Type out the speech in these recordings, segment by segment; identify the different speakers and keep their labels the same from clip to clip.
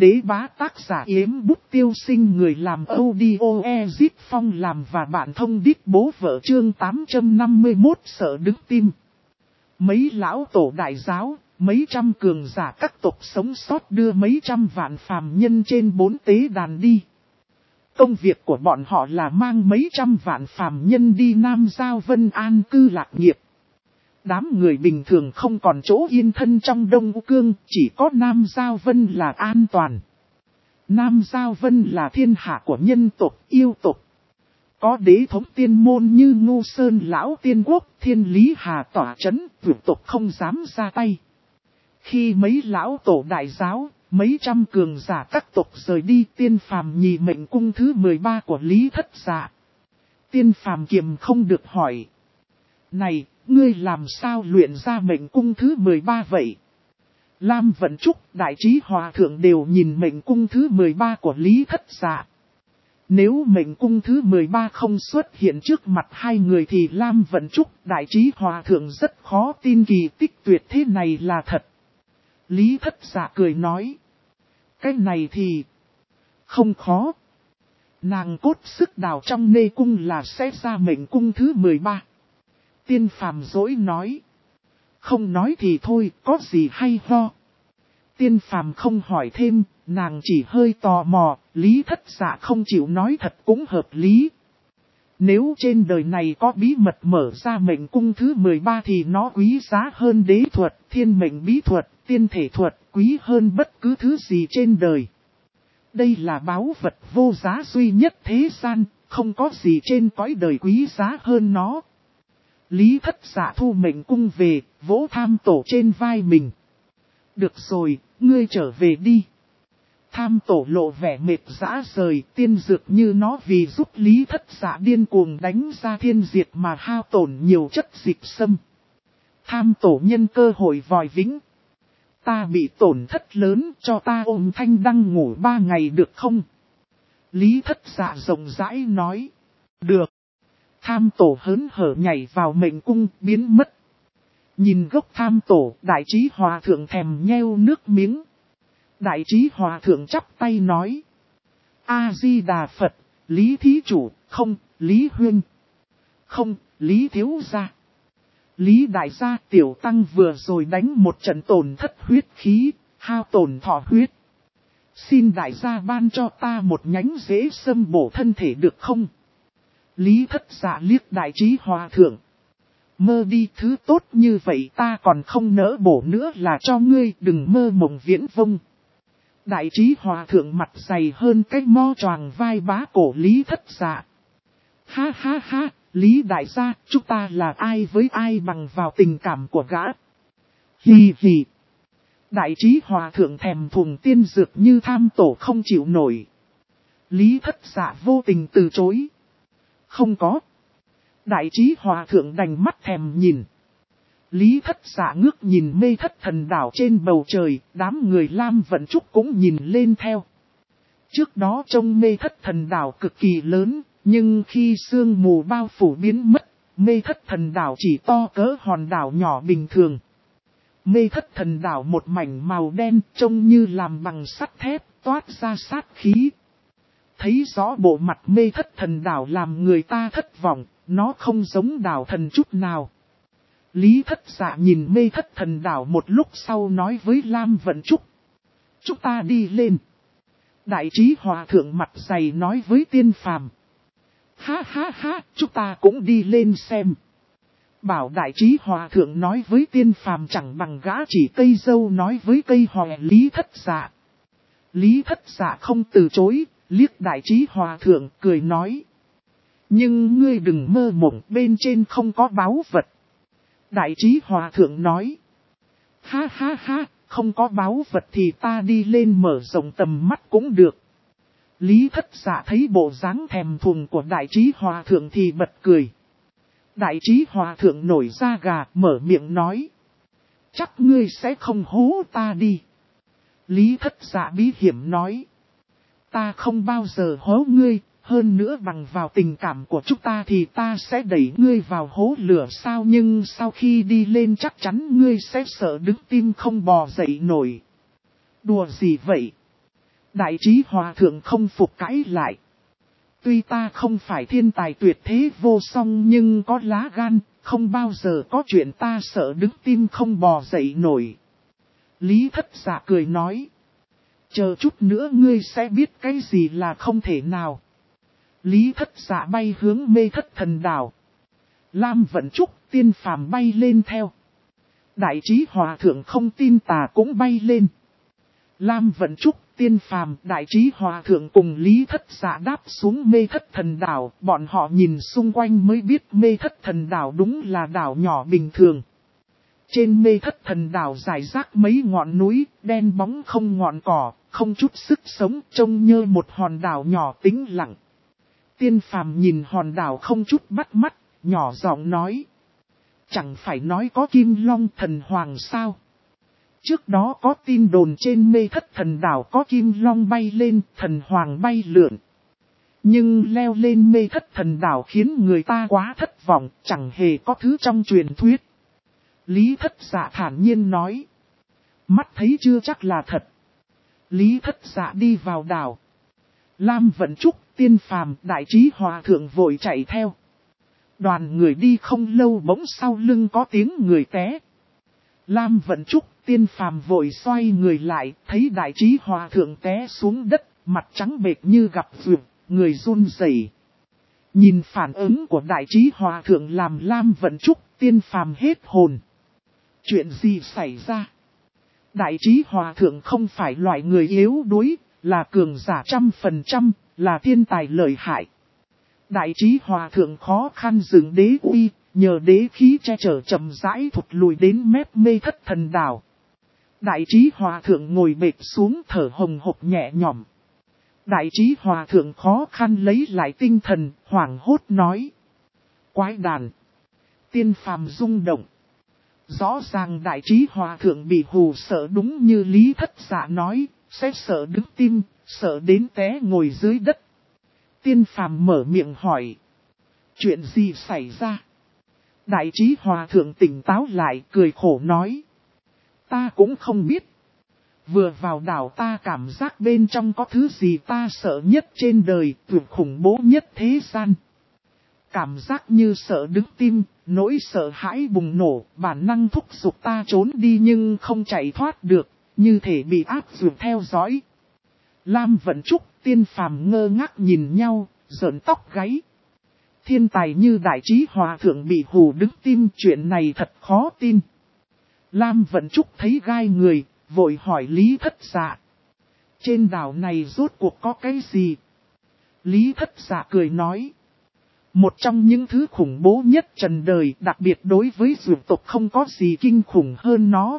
Speaker 1: đế bá tác giả Yếm Bút Tiêu Sinh, người làm audio Ezip Phong làm và bạn thông đít bố vợ chương 851 sợ đứng tim. Mấy lão tổ đại giáo, mấy trăm cường giả các tộc sống sót đưa mấy trăm vạn phàm nhân trên 4 tế đàn đi. Công việc của bọn họ là mang mấy trăm vạn phàm nhân đi Nam Giao Vân an cư lạc nghiệp. Đám người bình thường không còn chỗ yên thân trong Đông U Cương, chỉ có Nam Giao Vân là an toàn. Nam Giao Vân là thiên hạ của nhân tộc, yêu tộc. Có đế thống tiên môn như Ngô Sơn Lão Tiên Quốc, Thiên Lý Hà tỏa chấn, vượt tộc không dám ra tay. Khi mấy lão tổ đại giáo, mấy trăm cường giả các tộc rời đi, tiên phàm nhì mệnh cung thứ 13 của Lý Thất Dạ. Tiên phàm kiềm không được hỏi. Này, ngươi làm sao luyện ra mệnh cung thứ 13 vậy? Lam Vận Trúc, Đại Trí Hòa Thượng đều nhìn mệnh cung thứ 13 của Lý Thất Dạ. Nếu mệnh cung thứ 13 không xuất hiện trước mặt hai người thì Lam Vận Trúc, Đại Trí Hòa Thượng rất khó tin kỳ tích tuyệt thế này là thật. Lý Thất Dạ cười nói. Cái này thì không khó. Nàng cốt sức đào trong nê cung là sẽ ra mệnh cung thứ 13. Tiên phàm dỗi nói. Không nói thì thôi, có gì hay ho. Tiên phàm không hỏi thêm, nàng chỉ hơi tò mò, Lý Thất Dạ không chịu nói thật cũng hợp lý. Nếu trên đời này có bí mật mở ra mệnh cung thứ 13 thì nó quý giá hơn đế thuật, thiên mệnh bí thuật, tiên thể thuật, quý hơn bất cứ thứ gì trên đời. Đây là báu vật vô giá duy nhất thế gian, không có gì trên cõi đời quý giá hơn nó. Lý Thất Dạ thu mệnh cung về, vỗ Tham Tổ trên vai mình. Được rồi, ngươi trở về đi. Tham Tổ lộ vẻ mệt rã rời, tiên dược như nó vì giúp Lý Thất Dạ điên cuồng đánh ra thiên diệt mà hao tổn nhiều chất dịch xâm. Tham Tổ nhân cơ hội vòi vĩnh. Ta bị tổn thất lớn, cho ta ôm Thanh Đăng ngủ 3 ngày được không? Lý Thất Dạ rộng rãi nói. Được. Tham Tổ hớn hở nhảy vào mệnh cung, biến mất. Nhìn gốc Tham Tổ, Đại Trí Hòa Thượng thèm nheo nước miếng. Đại Trí Hòa Thượng chắp tay nói. A-di-đà Phật, Lý Thí Chủ, không, Lý Huynh. Không, Lý Thiếu Gia. Lý Đại Gia Tiểu Tăng vừa rồi đánh một trận tổn thất huyết khí, hao tổn thọ huyết. Xin Đại Gia ban cho ta một nhánh rễ sâm bổ thân thể được không? Lý Thất Dạ liếc Đại Trí Hòa Thượng. Mơ đi, thứ tốt như vậy ta còn không nỡ bổ nữa là cho ngươi, đừng mơ mộng viễn vông. Đại Trí Hòa Thượng mặt dày hơn cái mo choàng vai bá cổ Lý Thất Dạ. Ha ha ha, Lý Đại Gia, chúng ta là ai với ai bằng vào tình cảm của gã. Hì hì. Đại Trí Hòa Thượng thèm thuồng tiên dược như Tham Tổ không chịu nổi. Lý Thất Dạ vô tình từ chối. Không có. Đại Trí Hòa Thượng đành mắt thèm nhìn. Lý Thất Dạ ngước nhìn Mê Thất Thần Đảo trên bầu trời, đám người Lam Vận Trúc cũng nhìn lên theo. Trước đó trông Mê Thất Thần Đảo cực kỳ lớn, nhưng khi sương mù bao phủ biến mất, Mê Thất Thần Đảo chỉ to cỡ hòn đảo nhỏ bình thường. Mê Thất Thần Đảo một mảnh màu đen trông như làm bằng sắt thép, toát ra sát khí. Thấy rõ bộ mặt Mê Thất Thần Đảo làm người ta thất vọng, nó không giống đảo thần chút nào. Lý Thất Dạ nhìn Mê Thất Thần Đảo một lúc sau nói với Lam Vận Trúc. Chúng ta đi lên. Đại Trí Hòa Thượng mặt dày nói với tiên phàm. Ha ha ha, chúng ta cũng đi lên xem. Bảo Đại Trí Hòa Thượng nói với tiên phàm chẳng bằng gã chỉ cây dâu nói với cây hòe Lý Thất Dạ. Lý Thất Dạ không từ chối, liếc Đại Trí Hòa Thượng cười nói. Nhưng ngươi đừng mơ mộng, bên trên không có báu vật. Đại Trí Hòa Thượng nói. Ha ha ha, không có báu vật thì ta đi lên mở rộng tầm mắt cũng được. Lý Thất Dạ thấy bộ dáng thèm thuồng của Đại Trí Hòa Thượng thì bật cười. Đại Trí Hòa Thượng nổi da gà mở miệng nói. Chắc ngươi sẽ không hố ta đi. Lý Thất Dạ bí hiểm nói. Ta không bao giờ hố ngươi, hơn nữa bằng vào tình cảm của chúng ta thì ta sẽ đẩy ngươi vào hố lửa sao, nhưng sau khi đi lên chắc chắn ngươi sẽ sợ đứng tim không bò dậy nổi. Đùa gì vậy? Đại trí hòa thượng không phục cãi lại. Tuy ta không phải thiên tài tuyệt thế vô song nhưng có lá gan, không bao giờ có chuyện ta sợ đứng tim không bò dậy nổi. Lý Thất Dạ cười nói. Chờ chút nữa ngươi sẽ biết cái gì là không thể nào. Lý Thất Dạ bay hướng Mê Thất Thần Đảo. Lam Vận Trúc, Tiên Phàm bay lên theo. Đại trí hòa thượng không tin tà cũng bay lên. Lam Vận Trúc, Tiên Phàm, Đại trí hòa thượng cùng Lý Thất Dạ đáp xuống Mê Thất Thần Đảo. Bọn họ nhìn xung quanh mới biết Mê Thất Thần Đảo đúng là đảo nhỏ bình thường. Trên Mê Thất Thần Đảo rải rác mấy ngọn núi, đen bóng không ngọn cỏ, không chút sức sống, trông như một hòn đảo nhỏ tĩnh lặng. Tiên Phàm nhìn hòn đảo không chút bắt mắt, nhỏ giọng nói. Chẳng phải nói có Kim Long Thần Hoàng sao? Trước đó có tin đồn trên Mê Thất Thần Đảo có Kim Long bay lên, Thần Hoàng bay lượn. Nhưng leo lên Mê Thất Thần Đảo khiến người ta quá thất vọng, chẳng hề có thứ trong truyền thuyết. Lý Thất Dạ thản nhiên nói. Mắt thấy chưa chắc là thật. Lý Thất Dạ đi vào đảo. Lam Vận Trúc, Tiên Phàm, Đại trí hòa thượng vội chạy theo. Đoàn người đi không lâu bỗng sau lưng có tiếng người té. Lam Vận Trúc, Tiên Phàm vội xoay người lại, thấy Đại trí hòa thượng té xuống đất, mặt trắng bệch như gặp vượt, người run rẩy. Nhìn phản ứng của Đại trí hòa thượng làm Lam Vận Trúc, Tiên Phàm hết hồn. Chuyện gì xảy ra? Đại trí hòa thượng không phải loại người yếu đuối, là cường giả 100%, là thiên tài lợi hại. Đại trí hòa thượng khó khăn dựng đế uy, nhờ đế khí che chở chậm rãi thụt lùi đến mép Mê Thất Thần Đảo. Đại trí hòa thượng ngồi bệt xuống thở hồng hộc nhẹ nhõm. Đại trí hòa thượng khó khăn lấy lại tinh thần, hoảng hốt nói. Quái đàn! Tiên Phàm rung động. Rõ ràng đại trí hòa thượng bị hù sợ đúng như Lý Thất Dạ nói, sẽ sợ đứng tim, sợ đến té ngồi dưới đất. Tiên Phàm mở miệng hỏi. Chuyện gì xảy ra? Đại trí hòa thượng tỉnh táo lại cười khổ nói. Ta cũng không biết. Vừa vào đảo ta cảm giác bên trong có thứ gì ta sợ nhất trên đời, tuyệt khủng bố nhất thế gian. Cảm giác như sợ đứng tim, nỗi sợ hãi bùng nổ, bản năng thúc giục ta trốn đi nhưng không chạy thoát được, như thể bị áp dụng theo dõi. Lam Vận Trúc, Tiên Phàm ngơ ngác nhìn nhau, rợn tóc gáy. Thiên tài như đại trí hòa thượng bị hù đứng tim, chuyện này thật khó tin. Lam Vận Trúc thấy gai người, vội hỏi Lý Thất Dạ. Trên đảo này rốt cuộc có cái gì? Lý Thất Dạ cười nói. Một trong những thứ khủng bố nhất trần đời, đặc biệt đối với dược tộc không có gì kinh khủng hơn nó.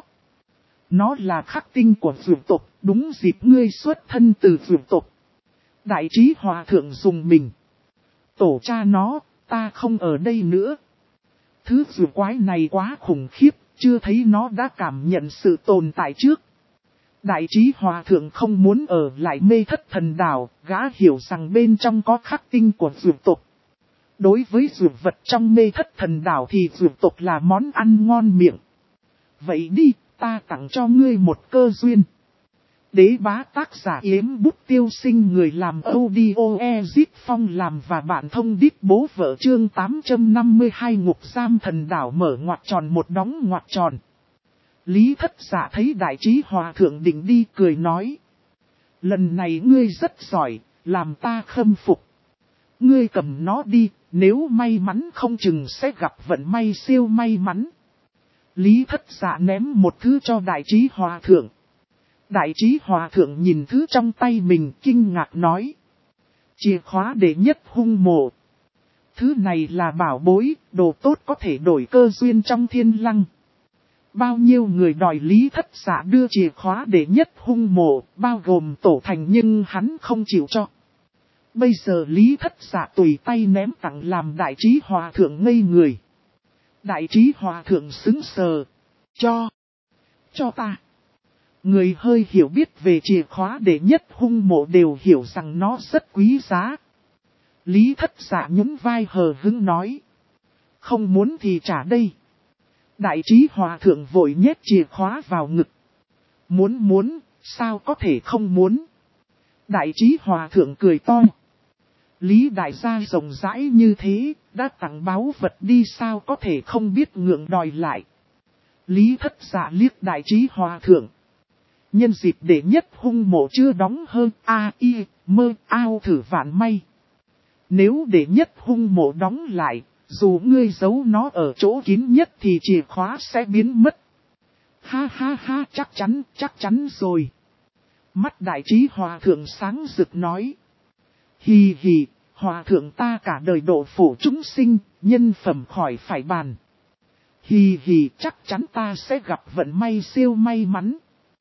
Speaker 1: Nó là khắc tinh của dược tộc, đúng dịp ngươi xuất thân từ dược tộc. Đại trí hòa thượng dùng mình. Tổ cha nó, ta không ở đây nữa. Thứ dược quái này quá khủng khiếp, chưa thấy nó đã cảm nhận sự tồn tại trước. Đại trí hòa thượng không muốn ở lại Mê Thất Thần Đảo, gã hiểu rằng bên trong có khắc tinh của dược tộc. Đối với dược vật trong Mê Thất Thần Đảo thì dược tộc là món ăn ngon miệng. Vậy đi, ta tặng cho ngươi một cơ duyên. Đế bá tác giả Yếm Bút Tiêu Sinh, người làm audio Ezip Phong làm và bạn thông đít bố vợ chương 852 ngục giam thần đảo mở ngoặc tròn một đóng ngoặc tròn. Lý Thất Dạ thấy đại trí hòa thượng định đi cười nói. Lần này ngươi rất giỏi, làm ta khâm phục. Ngươi cầm nó đi, nếu may mắn không chừng sẽ gặp vận may siêu may mắn. Lý Thất Dạ ném một thứ cho đại trí hòa thượng. Đại trí hòa thượng nhìn thứ trong tay mình kinh ngạc nói. Chìa khóa đệ nhất hung mộ. Thứ này là bảo bối, đồ tốt có thể đổi cơ duyên trong thiên lăng. Bao nhiêu người đòi Lý Thất Dạ đưa chìa khóa đệ nhất hung mộ, bao gồm tổ thành nhưng hắn không chịu cho. Bây giờ Lý Thất Dạ tùy tay ném tặng làm đại trí hòa thượng ngây người. Đại trí hòa thượng xứng sờ. Cho ta. Người hơi hiểu biết về chìa khóa đệ nhất hung mộ đều hiểu rằng nó rất quý giá. Lý Thất Dạ nhún vai hờ hững nói. Không muốn thì trả đây. Đại trí hòa thượng vội nhét chìa khóa vào ngực. Muốn, sao có thể không muốn. Đại trí hòa thượng cười to. Lý đại gia rộng rãi như thế, đã tặng báu vật đi sao có thể không biết ngượng đòi lại. Lý thất dạ liếc đại trí hòa thượng. Nhân dịp đệ nhất hung mộ chưa đóng hơn mơ ao thử vạn may. Nếu đệ nhất hung mộ đóng lại, dù ngươi giấu nó ở chỗ kín nhất thì chìa khóa sẽ biến mất. Ha ha ha, chắc chắn rồi. Mắt đại trí hòa thượng sáng rực nói. Hì hì, hòa thượng ta cả đời độ phổ chúng sinh, nhân phẩm khỏi phải bàn. Hì hì, chắc chắn ta sẽ gặp vận may siêu may mắn.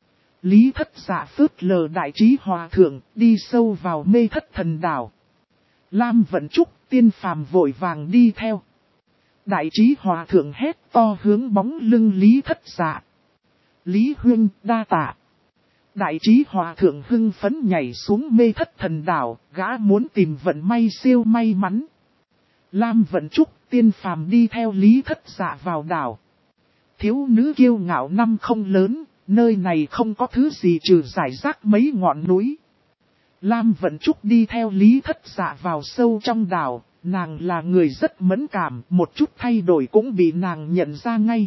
Speaker 1: Lý thất dạ phớt lờ đại trí hòa thượng, đi sâu vào mê thất thần đảo. Lam Vận Trúc, Tiên Phàm vội vàng đi theo. Đại trí hòa thượng hét to hướng bóng lưng Lý thất dạ. Lý huynh đa tạ. Đại trí hòa thượng hưng phấn nhảy xuống mê thất thần đảo, gã muốn tìm vận may siêu may mắn. Lam Vận Trúc, Tiên Phàm đi theo Lý thất dạ vào đảo. Thiếu nữ kiêu ngạo năm không lớn, nơi này không có thứ gì trừ rải rác mấy ngọn núi. Lam Vận Trúc đi theo Lý thất dạ vào sâu trong đảo, nàng là người rất mẫn cảm, một chút thay đổi cũng bị nàng nhận ra ngay.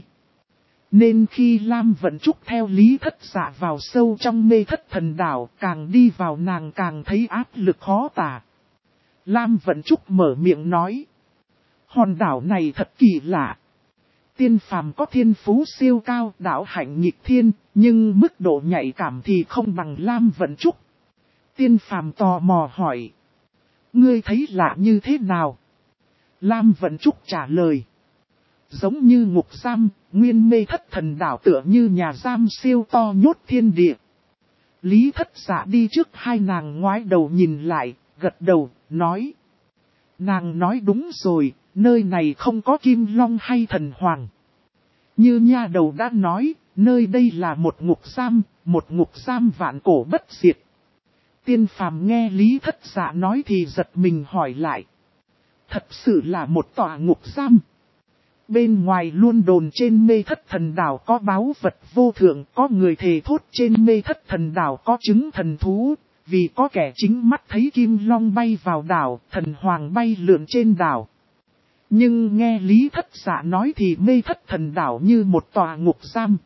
Speaker 1: Nên khi Lam Vận Trúc theo Lý thất dạ vào sâu trong mê thất thần đảo, càng đi vào nàng càng thấy áp lực khó tả. Lam Vận Trúc mở miệng nói. Hòn đảo này thật kỳ lạ. Tiên phàm có thiên phú siêu cao, đạo hạnh nghịch thiên, nhưng mức độ nhạy cảm thì không bằng Lam Vận Trúc. Tiên phàm tò mò hỏi. Ngươi thấy lạ như thế nào? Lam Vận Trúc trả lời. Giống như ngục giam, nguyên mê thất thần đảo tựa như nhà giam siêu to nhốt thiên địa. Lý thất dạ đi trước hai nàng ngoái đầu nhìn lại, gật đầu, nói. Nàng nói đúng rồi, nơi này không có kim long hay thần hoàng. Như nha đầu đã nói, nơi đây là một ngục giam vạn cổ bất diệt. Tiên phàm nghe Lý thất dạ nói thì giật mình hỏi lại. Thật sự là một tòa ngục giam. Bên ngoài luôn đồn trên mê thất thần đảo có báu vật vô thượng, có người thề thốt trên mê thất thần đảo có trứng thần thú, vì có kẻ chính mắt thấy kim long bay vào đảo, thần hoàng bay lượn trên đảo. Nhưng nghe Lý thất dạ nói thì mê thất thần đảo như một tòa ngục giam.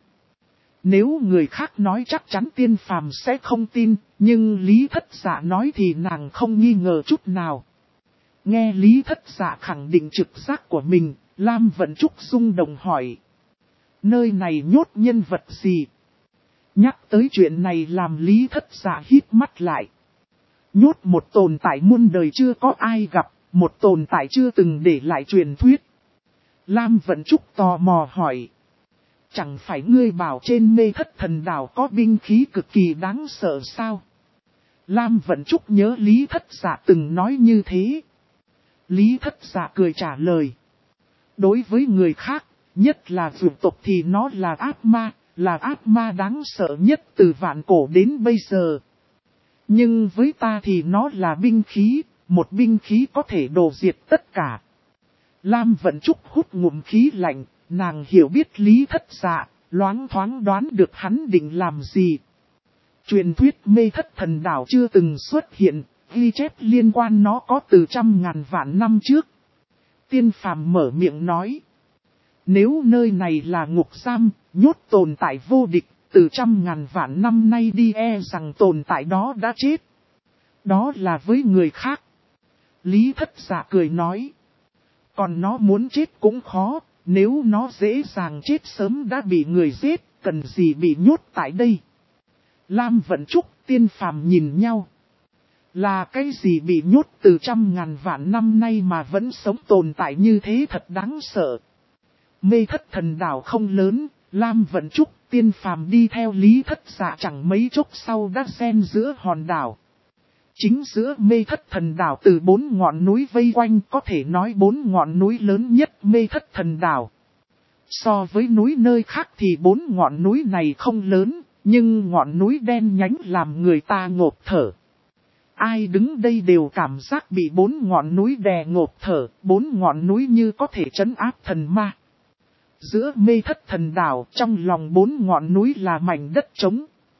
Speaker 1: Nếu người khác nói chắc chắn tiên phàm sẽ không tin, nhưng Lý thất dạ nói thì nàng không nghi ngờ chút nào. Nghe Lý thất dạ khẳng định trực giác của mình, Lam Vận Trúc rung động hỏi. Nơi này nhốt nhân vật gì? Nhắc tới chuyện này làm Lý thất dạ hít mắt lại. Nhốt một tồn tại muôn đời chưa có ai gặp, một tồn tại chưa từng để lại truyền thuyết. Lam Vận Trúc tò mò hỏi. Chẳng phải ngươi bảo trên mê thất thần đảo có binh khí cực kỳ đáng sợ sao? Lam Vận Trúc nhớ Lý thất dạ từng nói như thế. Lý thất dạ cười trả lời. Đối với người khác, nhất là vượt tộc thì nó là ác ma đáng sợ nhất từ vạn cổ đến bây giờ. Nhưng với ta thì nó là binh khí, một binh khí có thể đồ diệt tất cả. Lam Vận Trúc hút ngụm khí lạnh, nàng hiểu biết Lý thất dạ, loáng thoáng đoán được hắn định làm gì. Truyền thuyết mê thất thần đảo chưa từng xuất hiện, ghi chép liên quan nó có từ trăm ngàn vạn năm trước. Tiên phàm mở miệng nói. Nếu nơi này là ngục giam, nhốt tồn tại vô địch, từ trăm ngàn vạn năm nay đi rằng tồn tại đó đã chết. Đó là với người khác. Lý thất dạ cười nói. Còn nó muốn chết cũng khó, nếu nó dễ dàng chết sớm đã bị người giết, cần gì bị nhốt tại đây. Lam Vận Trúc, Tiên phàm nhìn nhau. Là cái gì bị nhốt từ trăm ngàn vạn năm nay mà vẫn sống tồn tại như thế thật đáng sợ. Mê thất thần đảo không lớn, Lam Vận Trúc, Tiên phàm đi theo Lý thất dạ chẳng mấy chốc sau đã xen giữa hòn đảo. Chính giữa mê thất thần đảo từ 4 ngọn núi vây quanh có thể nói 4 ngọn núi lớn nhất mê thất thần đảo. So với núi nơi khác thì 4 ngọn núi này không lớn, nhưng ngọn núi đen nhánh làm người ta ngộp thở. Ai đứng đây đều cảm giác bị 4 ngọn núi đè ngộp thở, 4 ngọn núi như có thể trấn áp thần ma. Giữa mê thất thần đảo, trong lòng 4 ngọn núi là mảnh đất trống.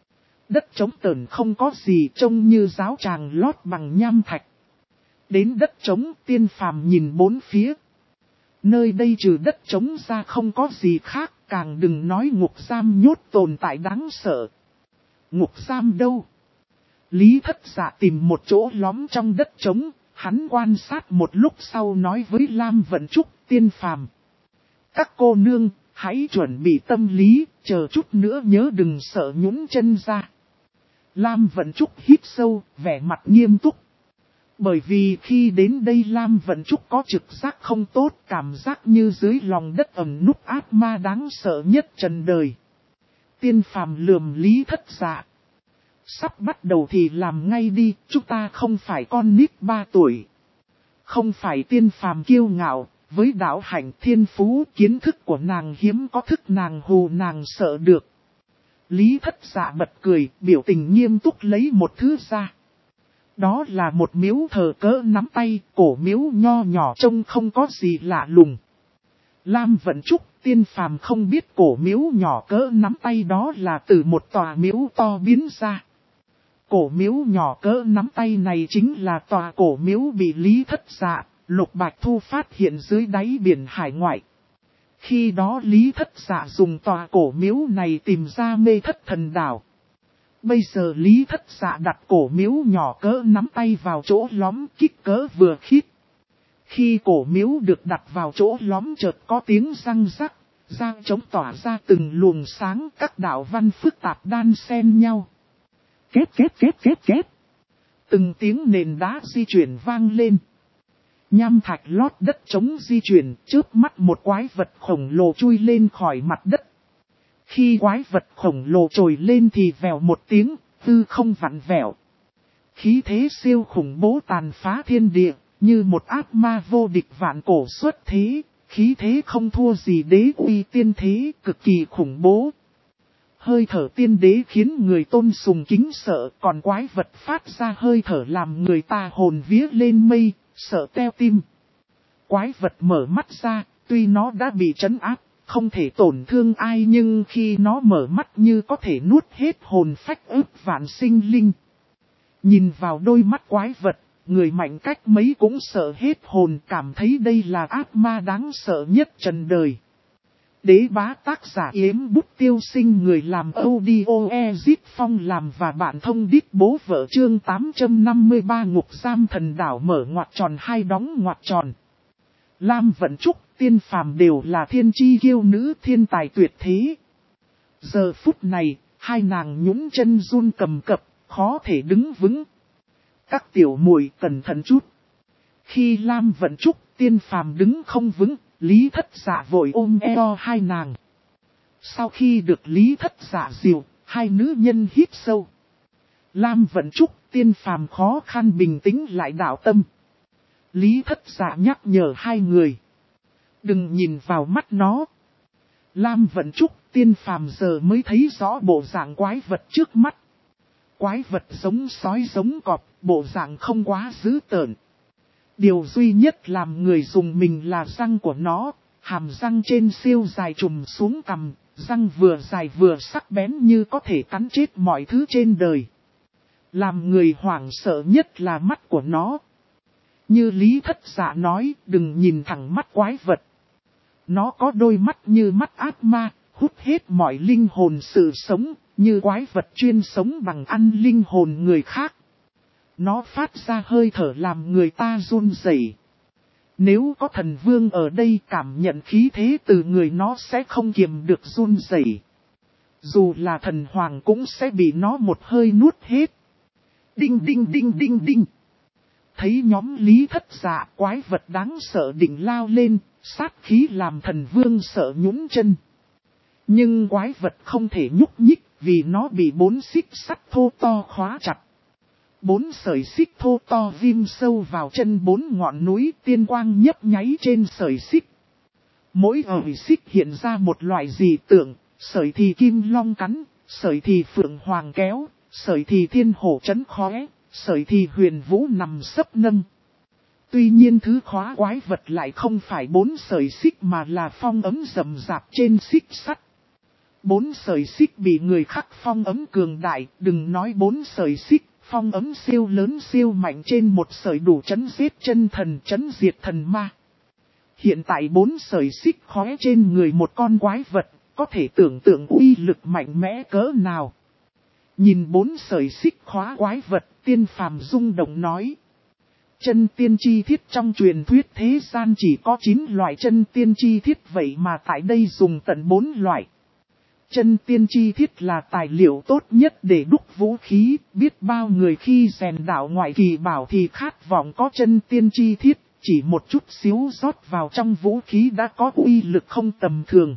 Speaker 1: Đất trống tởn không có gì trông như giáo tràng lót bằng nham thạch. Đến đất trống tiên phàm nhìn bốn phía. Nơi đây trừ đất trống ra không có gì khác, càng đừng nói ngục giam nhốt tồn tại đáng sợ. Ngục giam đâu? Lý Thất Dạ tìm một chỗ lõm trong đất trống, hắn quan sát một lúc sau nói với Lam Vận Trúc, tiên phàm. Các cô nương, hãy chuẩn bị tâm lý, chờ chút nữa nhớ đừng sợ nhũn chân ra. Lam Vận Trúc hít sâu, vẻ mặt nghiêm túc. Bởi vì khi đến đây Lam Vận Trúc có trực giác không tốt, cảm giác như dưới lòng đất ẩn núp ác ma đáng sợ nhất trần đời. Tiên phàm lườm Lý Thất Dạ. Sắp bắt đầu thì làm ngay đi, chúng ta không phải con nít 3 tuổi. Không phải tiên phàm kiêu ngạo, với đạo hạnh thiên phú kiến thức của nàng hiếm có thức nàng hù nàng sợ được. Lý Thất Dạ bật cười, biểu tình nghiêm túc lấy một thứ ra. Đó là một miếu thờ cỡ nắm tay, cổ miếu nho nhỏ trông không có gì lạ lùng. Lam Vận Trúc, tiên phàm không biết cổ miếu nhỏ cỡ nắm tay đó là từ một tòa miếu to biến ra. Cổ miếu nhỏ cỡ nắm tay này chính là tòa cổ miếu bị Lý Thất Dạ, Lục Bạch Thu phát hiện dưới đáy biển hải ngoại. Khi đó Lý Thất Dạ dùng tòa cổ miếu này tìm ra Mê Thất Thần Đảo. Bây giờ Lý Thất Dạ đặt cổ miếu nhỏ cỡ nắm tay vào chỗ lõm kích cỡ vừa khít. Khi cổ miếu được đặt vào chỗ lõm chợt có tiếng răng rắc, giang trống tỏa ra từng luồng sáng, các đạo văn phức tạp đan xen nhau. Két. Từng tiếng nền đá di chuyển vang lên. Nham thạch lót đất trống di chuyển, chớp mắt một quái vật khổng lồ chui lên khỏi mặt đất. Khi quái vật khổng lồ trồi lên thì vèo một tiếng, hư không vặn vẹo. Khí thế siêu khủng bố tàn phá thiên địa, như một ác ma vô địch vạn cổ xuất thế, khí thế không thua gì đế uy tiên thế, cực kỳ khủng bố. Hơi thở tiên đế khiến người tôn sùng kính sợ, còn quái vật phát ra hơi thở làm người ta hồn vía lên mây, sợ teo tim. Quái vật mở mắt ra, tuy nó đã bị trấn áp, không thể tổn thương ai nhưng khi nó mở mắt như có thể nuốt hết hồn phách ức vạn sinh linh. Nhìn vào đôi mắt quái vật, người mạnh cách mấy cũng sợ hết hồn, cảm thấy đây là ác ma đáng sợ nhất trần đời. Đế bá tác giả Yếm Bút Tiêu Sinh, người làm audio Ezit Phong làm và bạn thông đít bố vợ chương 853 ngục giam thần đảo mở ngoặc tròn hai đóng ngoặc tròn. Lam Vận Trúc, tiên phàm đều là thiên chi kiêu nữ thiên tài tuyệt thế. Giờ phút này, hai nàng nhũn chân run cầm cập, khó thể đứng vững. Các tiểu muội cẩn thận chút. Khi Lam Vận Trúc, tiên phàm đứng không vững, Lý Thất Dạ vội ôm eo hai nàng. Sau khi được Lý Thất Dạ dìu, hai nữ nhân hít sâu. Lam Vận Trúc, tiên phàm khó khăn bình tĩnh lại đạo tâm. Lý Thất Dạ nhắc nhở hai người. Đừng nhìn vào mắt nó. Lam Vận Trúc, tiên phàm giờ mới thấy rõ bộ dạng quái vật trước mắt. Quái vật giống sói giống cọp, bộ dạng không quá dữ tợn. Điều duy nhất làm người dùng mình là răng của nó, hàm răng trên siêu dài trùm xuống cằm, răng vừa dài vừa sắc bén như có thể cắn chết mọi thứ trên đời. Làm người hoảng sợ nhất là mắt của nó. Như Lý Thất Dạ nói, đừng nhìn thẳng mắt quái vật. Nó có đôi mắt như mắt ác ma, hút hết mọi linh hồn sự sống, như quái vật chuyên sống bằng ăn linh hồn người khác. Nó phát ra hơi thở làm người ta run rẩy. Nếu có thần vương ở đây cảm nhận khí thế từ người nó sẽ không kiềm được run rẩy. Dù là thần hoàng cũng sẽ bị nó một hơi nuốt hết. Đinh. Thấy nhóm Lý Thất Dạ, quái vật đáng sợ định lao lên, sát khí làm thần vương sợ nhũn chân. Nhưng quái vật không thể nhúc nhích vì nó bị 4 xích sắt thô to khóa chặt. 4 sợi xích thô to ghim sâu vào chân 4 ngọn núi, tiên quang nhấp nháy trên sợi xích. Mỗi sợi xích hiện ra một loại dị tượng, sợi thì kim long cắn, sợi thì phượng hoàng kéo, sợi thì thiên hổ trấn khóe, sợi thì huyền vũ nằm sấp nâng. Tuy nhiên thứ khóa quái vật lại không phải 4 sợi xích mà là phong ấm rậm rạp trên xích sắt. 4 sợi xích bị người khắc phong ấm cường đại, đừng nói 4 sợi xích, phong ấm siêu lớn siêu mạnh trên một sợi đủ chấn giết chân thần, chấn diệt thần ma. Hiện tại 4 sợi xích khóe trên người một con quái vật, có thể tưởng tượng uy lực mạnh mẽ cỡ nào. Nhìn 4 sợi xích khóa quái vật, Tiên Phàm rung động nói. Chân tiên chi thiết trong truyền thuyết thế gian chỉ có 9 loại chân tiên chi thiết, vậy mà tại đây dùng tận 4 loại. Chân tiên chi thiết là tài liệu tốt nhất để đúc vũ khí, biết bao người khi rèn đạo ngoại kỳ bảo thì khát vọng có chân tiên chi thiết, chỉ một chút xíu rót vào trong vũ khí đã có uy lực không tầm thường.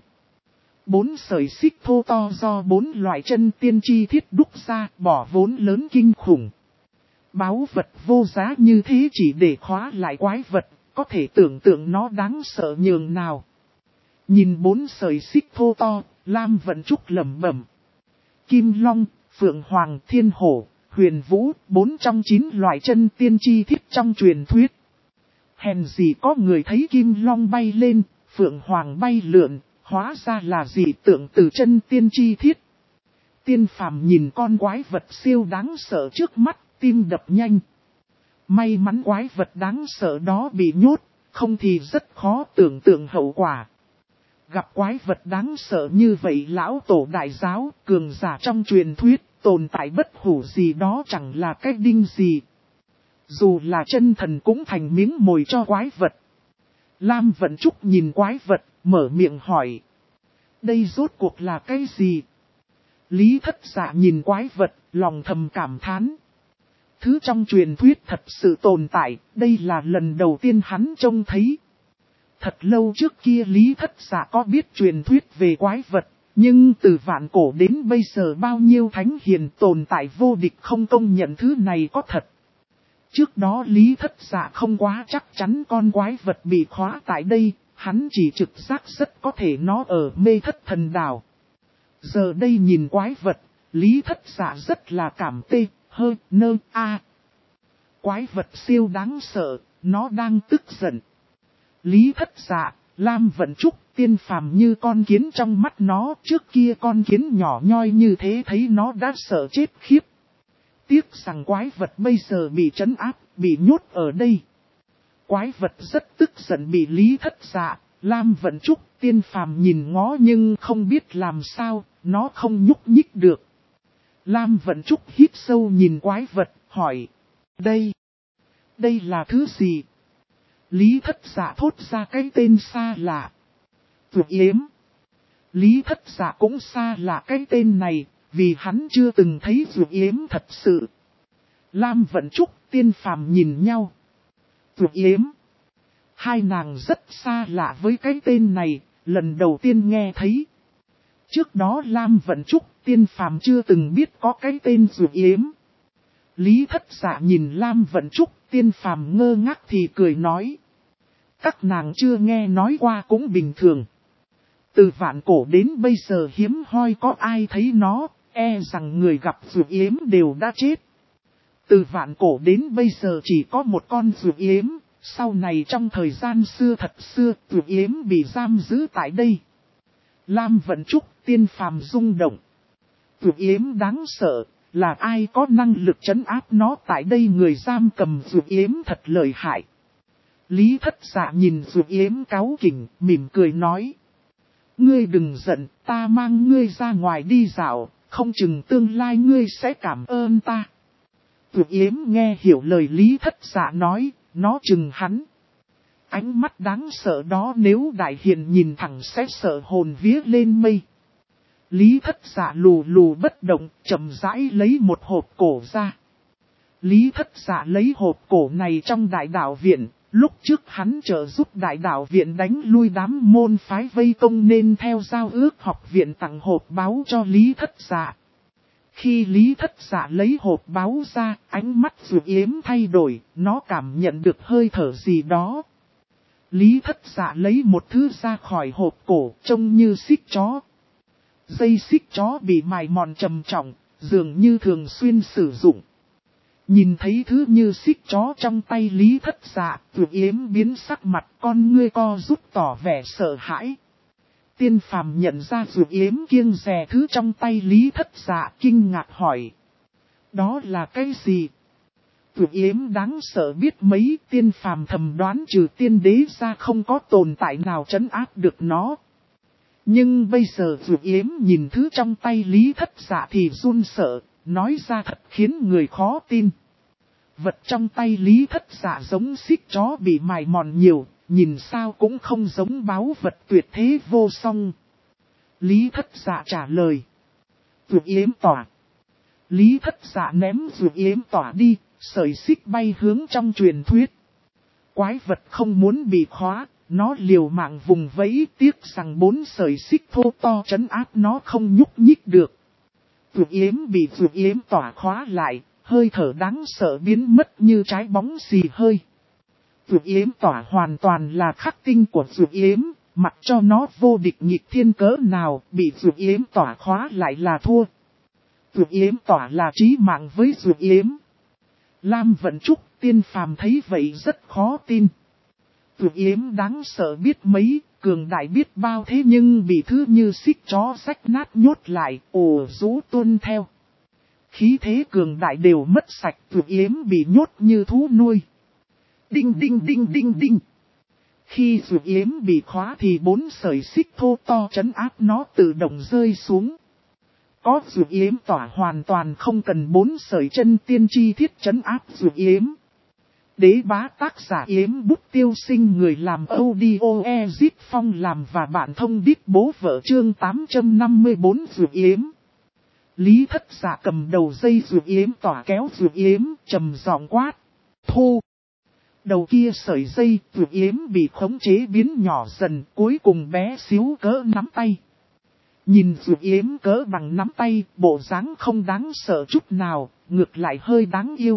Speaker 1: 4 sợi xích thô to do 4 loại chân tiên chi thiết đúc ra, bỏ vốn lớn kinh khủng. Báu vật vô giá như thế chỉ để khóa lại quái vật, có thể tưởng tượng nó đáng sợ nhường nào. Nhìn 4 sợi xích thô to, Lam Vận Trúc lẩm bẩm. Kim Long, Phượng Hoàng, Thiên Hổ, Huyền Vũ, 4 trong 9 loại chân tiên chi thiết trong truyền thuyết. Hèn gì có người thấy Kim Long bay lên, Phượng Hoàng bay lượn, hóa ra là dị tượng từ chân tiên chi thiết. Tiên Phàm nhìn con quái vật siêu đáng sợ trước mắt, tim đập nhanh. May mắn quái vật đáng sợ đó bị nhốt, không thì rất khó tưởng tượng hậu quả. Gặp quái vật đáng sợ như vậy lão tổ đại giáo, cường giả trong truyền thuyết, tồn tại bất hủ gì đó chẳng là cách đinh gì. Dù là chân thần cũng thành miếng mồi cho quái vật. Lam Vận Trúc nhìn quái vật, mở miệng hỏi. Đây rốt cuộc là cái gì? Lý Thất Dạ nhìn quái vật, lòng thầm cảm thán. Thứ trong truyền thuyết thật sự tồn tại, đây là lần đầu tiên hắn trông thấy. Thật lâu trước kia Lý Thất Dạ có biết truyền thuyết về quái vật, nhưng từ vạn cổ đến bây giờ bao nhiêu thánh hiền tồn tại vô địch không công nhận thứ này có thật. Trước đó Lý Thất Dạ không quá chắc chắn con quái vật bị khóa tại đây, hắn chỉ trực giác rất có thể nó ở Mê Thất Thần Đảo. Giờ đây nhìn quái vật, Lý Thất Dạ rất là cảm tê, hơ, nơ, a. Quái vật siêu đáng sợ, nó đang tức giận. Lý Thất Dạ, Lam Vận Trúc, Tiên Phàm như con kiến trong mắt nó, trước kia con kiến nhỏ nhoi như thế thấy nó đã sợ chết khiếp. Tiếc rằng quái vật bây giờ bị trấn áp, bị nhốt ở đây. Quái vật rất tức giận bị Lý Thất Dạ, Lam Vận Trúc, Tiên Phàm nhìn ngó nhưng không biết làm sao, nó không nhúc nhích được. Lam Vận Trúc hít sâu nhìn quái vật, hỏi. Đây là thứ gì? Lý Thất Dạ thốt ra cái tên xa lạ. Vượt yếm. Lý Thất Dạ cũng xa lạ cái tên này, vì hắn chưa từng thấy vượt yếm thật sự. Lam Vận Trúc, Tiên Phàm nhìn nhau. Vượt yếm. Hai nàng rất xa lạ với cái tên này, lần đầu tiên nghe thấy. Trước đó Lam Vận Trúc, Tiên Phàm chưa từng biết có cái tên vượt yếm. Lý Thất Dạ nhìn Lam Vận Trúc, Tiên Phàm ngơ ngác thì cười nói. Các nàng chưa nghe nói qua cũng bình thường. Từ vạn cổ đến bây giờ hiếm hoi có ai thấy nó, e rằng người gặp vượt yếm đều đã chết. Từ vạn cổ đến bây giờ chỉ có một con vượt yếm, sau này trong thời gian xưa thật xưa, vượt yếm bị giam giữ tại đây. Lam Vận Trúc, Tiên Phàm rung động. Vượt yếm đáng sợ, là ai có năng lực trấn áp nó tại đây, người giam cầm vượt yếm thật lợi hại. Lý Thất Dạ nhìn vượt yếm cáu kỉnh, mỉm cười nói. Ngươi đừng giận, ta mang ngươi ra ngoài đi dạo, không chừng tương lai ngươi sẽ cảm ơn ta. Vượt yếm nghe hiểu lời Lý Thất Dạ nói, nó chừng hắn. Ánh mắt đáng sợ đó nếu đại hiền nhìn thẳng sẽ sợ hồn vía lên mây. Lý Thất Dạ lù lù bất động, chậm rãi lấy một hộp cổ ra. Lý Thất Dạ lấy hộp cổ này trong đại đạo viện, lúc trước hắn trợ giúp đại đạo viện đánh lui đám môn phái vây công nên theo giao ước học viện tặng hộp báu cho Lý Thất Dạ. Khi Lý Thất Dạ lấy hộp báu ra, ánh mắt vượt yếm thay đổi, nó cảm nhận được hơi thở gì đó. Lý Thất Dạ lấy một thứ ra khỏi hộp cổ, trông như xích chó. Dây xích chó bị mài mòn trầm trọng, dường như thường xuyên sử dụng. Nhìn thấy thứ như xích chó trong tay Lý Thất Dạ, vượt yếm biến sắc mặt, con ngươi co rút tỏ vẻ sợ hãi. Tiên phàm nhận ra Dược Yếm kiêng dè thứ trong tay Lý Thất Dạ, kinh ngạc hỏi. Đó là cái gì? Dược Yếm đáng sợ biết mấy. Tiên phàm thầm đoán trừ tiên đế ra không có tồn tại nào trấn áp được nó. Nhưng bây giờ Dược Yếm nhìn thứ trong tay Lý Thất Dạ thì run sợ, nói ra thật khiến người khó tin. Vật trong tay Lý Thất Dạ giống xích chó bị mài mòn nhiều, nhìn sao cũng không giống báu vật tuyệt thế vô song. Lý Thất Dạ trả lời. Dược Yếm tỏa. Lý Thất Dạ ném Dược Yếm tỏa đi, sợi xích bay hướng trong truyền thuyết. Quái vật không muốn bị khóa, nó liều mạng vùng vẫy, tiếc rằng 4 sợi xích thô to trấn áp nó không nhúc nhích được. Dược Yếm bị Dược Yếm tỏa khóa lại, hơi thở đáng sợ biến mất như trái bóng xì hơi. Dược Yếm tỏa hoàn toàn là khắc tinh của Dược Yếm, mặc cho nó vô địch nghịch thiên cỡ nào, bị Dược Yếm tỏa khóa lại là thua. Dược Yếm tỏa là chí mạng với Dược Yếm. Lam Vận Trúc, Tiên phàm thấy vậy rất khó tin. Dược Yếm đáng sợ biết mấy, cường đại biết bao, thế nhưng bị thứ như xích chó rách nát nhốt lại, ồ rú tuân theo. Khí thế cường đại đều mất sạch, Dược Yếm bị nhốt như thú nuôi. Đinh đinh đinh đinh đinh. Khi Dược Yếm bị khóa thì 4 sợi xích thô to trấn áp nó tự động rơi xuống. Có Dược Yếm tỏa hoàn toàn không cần 4 sợi chân tiên chi thiết trấn áp Dược Yếm. Đế bá tác giả Yếm Bút Tiêu Sinh, người làm audio Ezip Phong làm và bạn thông điệp bố vợ chương 854 Dược Yếm. Lý Thất Dạ cầm đầu dây Dược Yếm tỏa kéo Dược Yếm, trầm giọng quát. Thu! Đầu kia sợi dây Dược Yếm bị khống chế biến nhỏ dần, cuối cùng bé xíu cỡ nắm tay. Nhìn Dược Yếm cỡ bằng nắm tay, bộ dáng không đáng sợ chút nào, ngược lại hơi đáng yêu.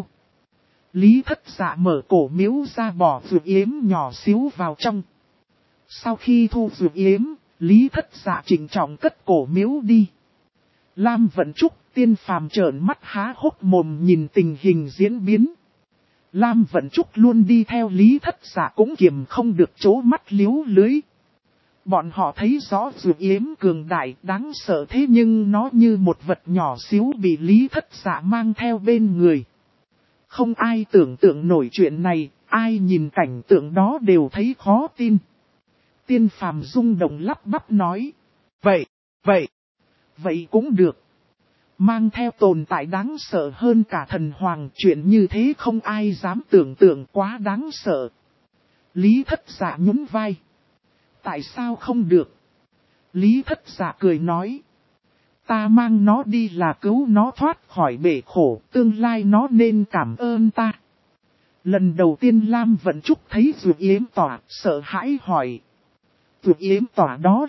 Speaker 1: Lý Thất Dạ mở cổ miếu ra bỏ Dược Yếm nhỏ xíu vào trong. Sau khi thu Dược Yếm, Lý Thất Dạ chỉnh trọng cất cổ miếu đi. Lam Vận Trúc, Tiên phàm trợn mắt há hốc mồm nhìn tình hình diễn biến. Lam Vận Trúc luôn đi theo Lý Thất Dạ cũng kiềm không được trố mắt liếu lưới. Bọn họ thấy rõ Dược Yếm cường đại đáng sợ, thế nhưng nó như một vật nhỏ xíu bị Lý Thất Dạ mang theo bên người. Không ai tưởng tượng nổi chuyện này, ai nhìn cảnh tượng đó đều thấy khó tin. Tiên phàm rung động lắp bắp nói. Vậy cũng được. Mang theo tồn tại đáng sợ hơn cả thần hoàng, chuyện như thế không ai dám tưởng tượng, quá đáng sợ. Lý Thất Dạ nhún vai. Tại sao không được? Lý Thất Dạ cười nói. Ta mang nó đi là cứu nó thoát khỏi bể khổ, tương lai nó nên cảm ơn ta. Lần đầu tiên Lam Vận Trúc thấy Dược Yếm tỏa, sợ hãi hỏi. Dược Yếm tỏa đó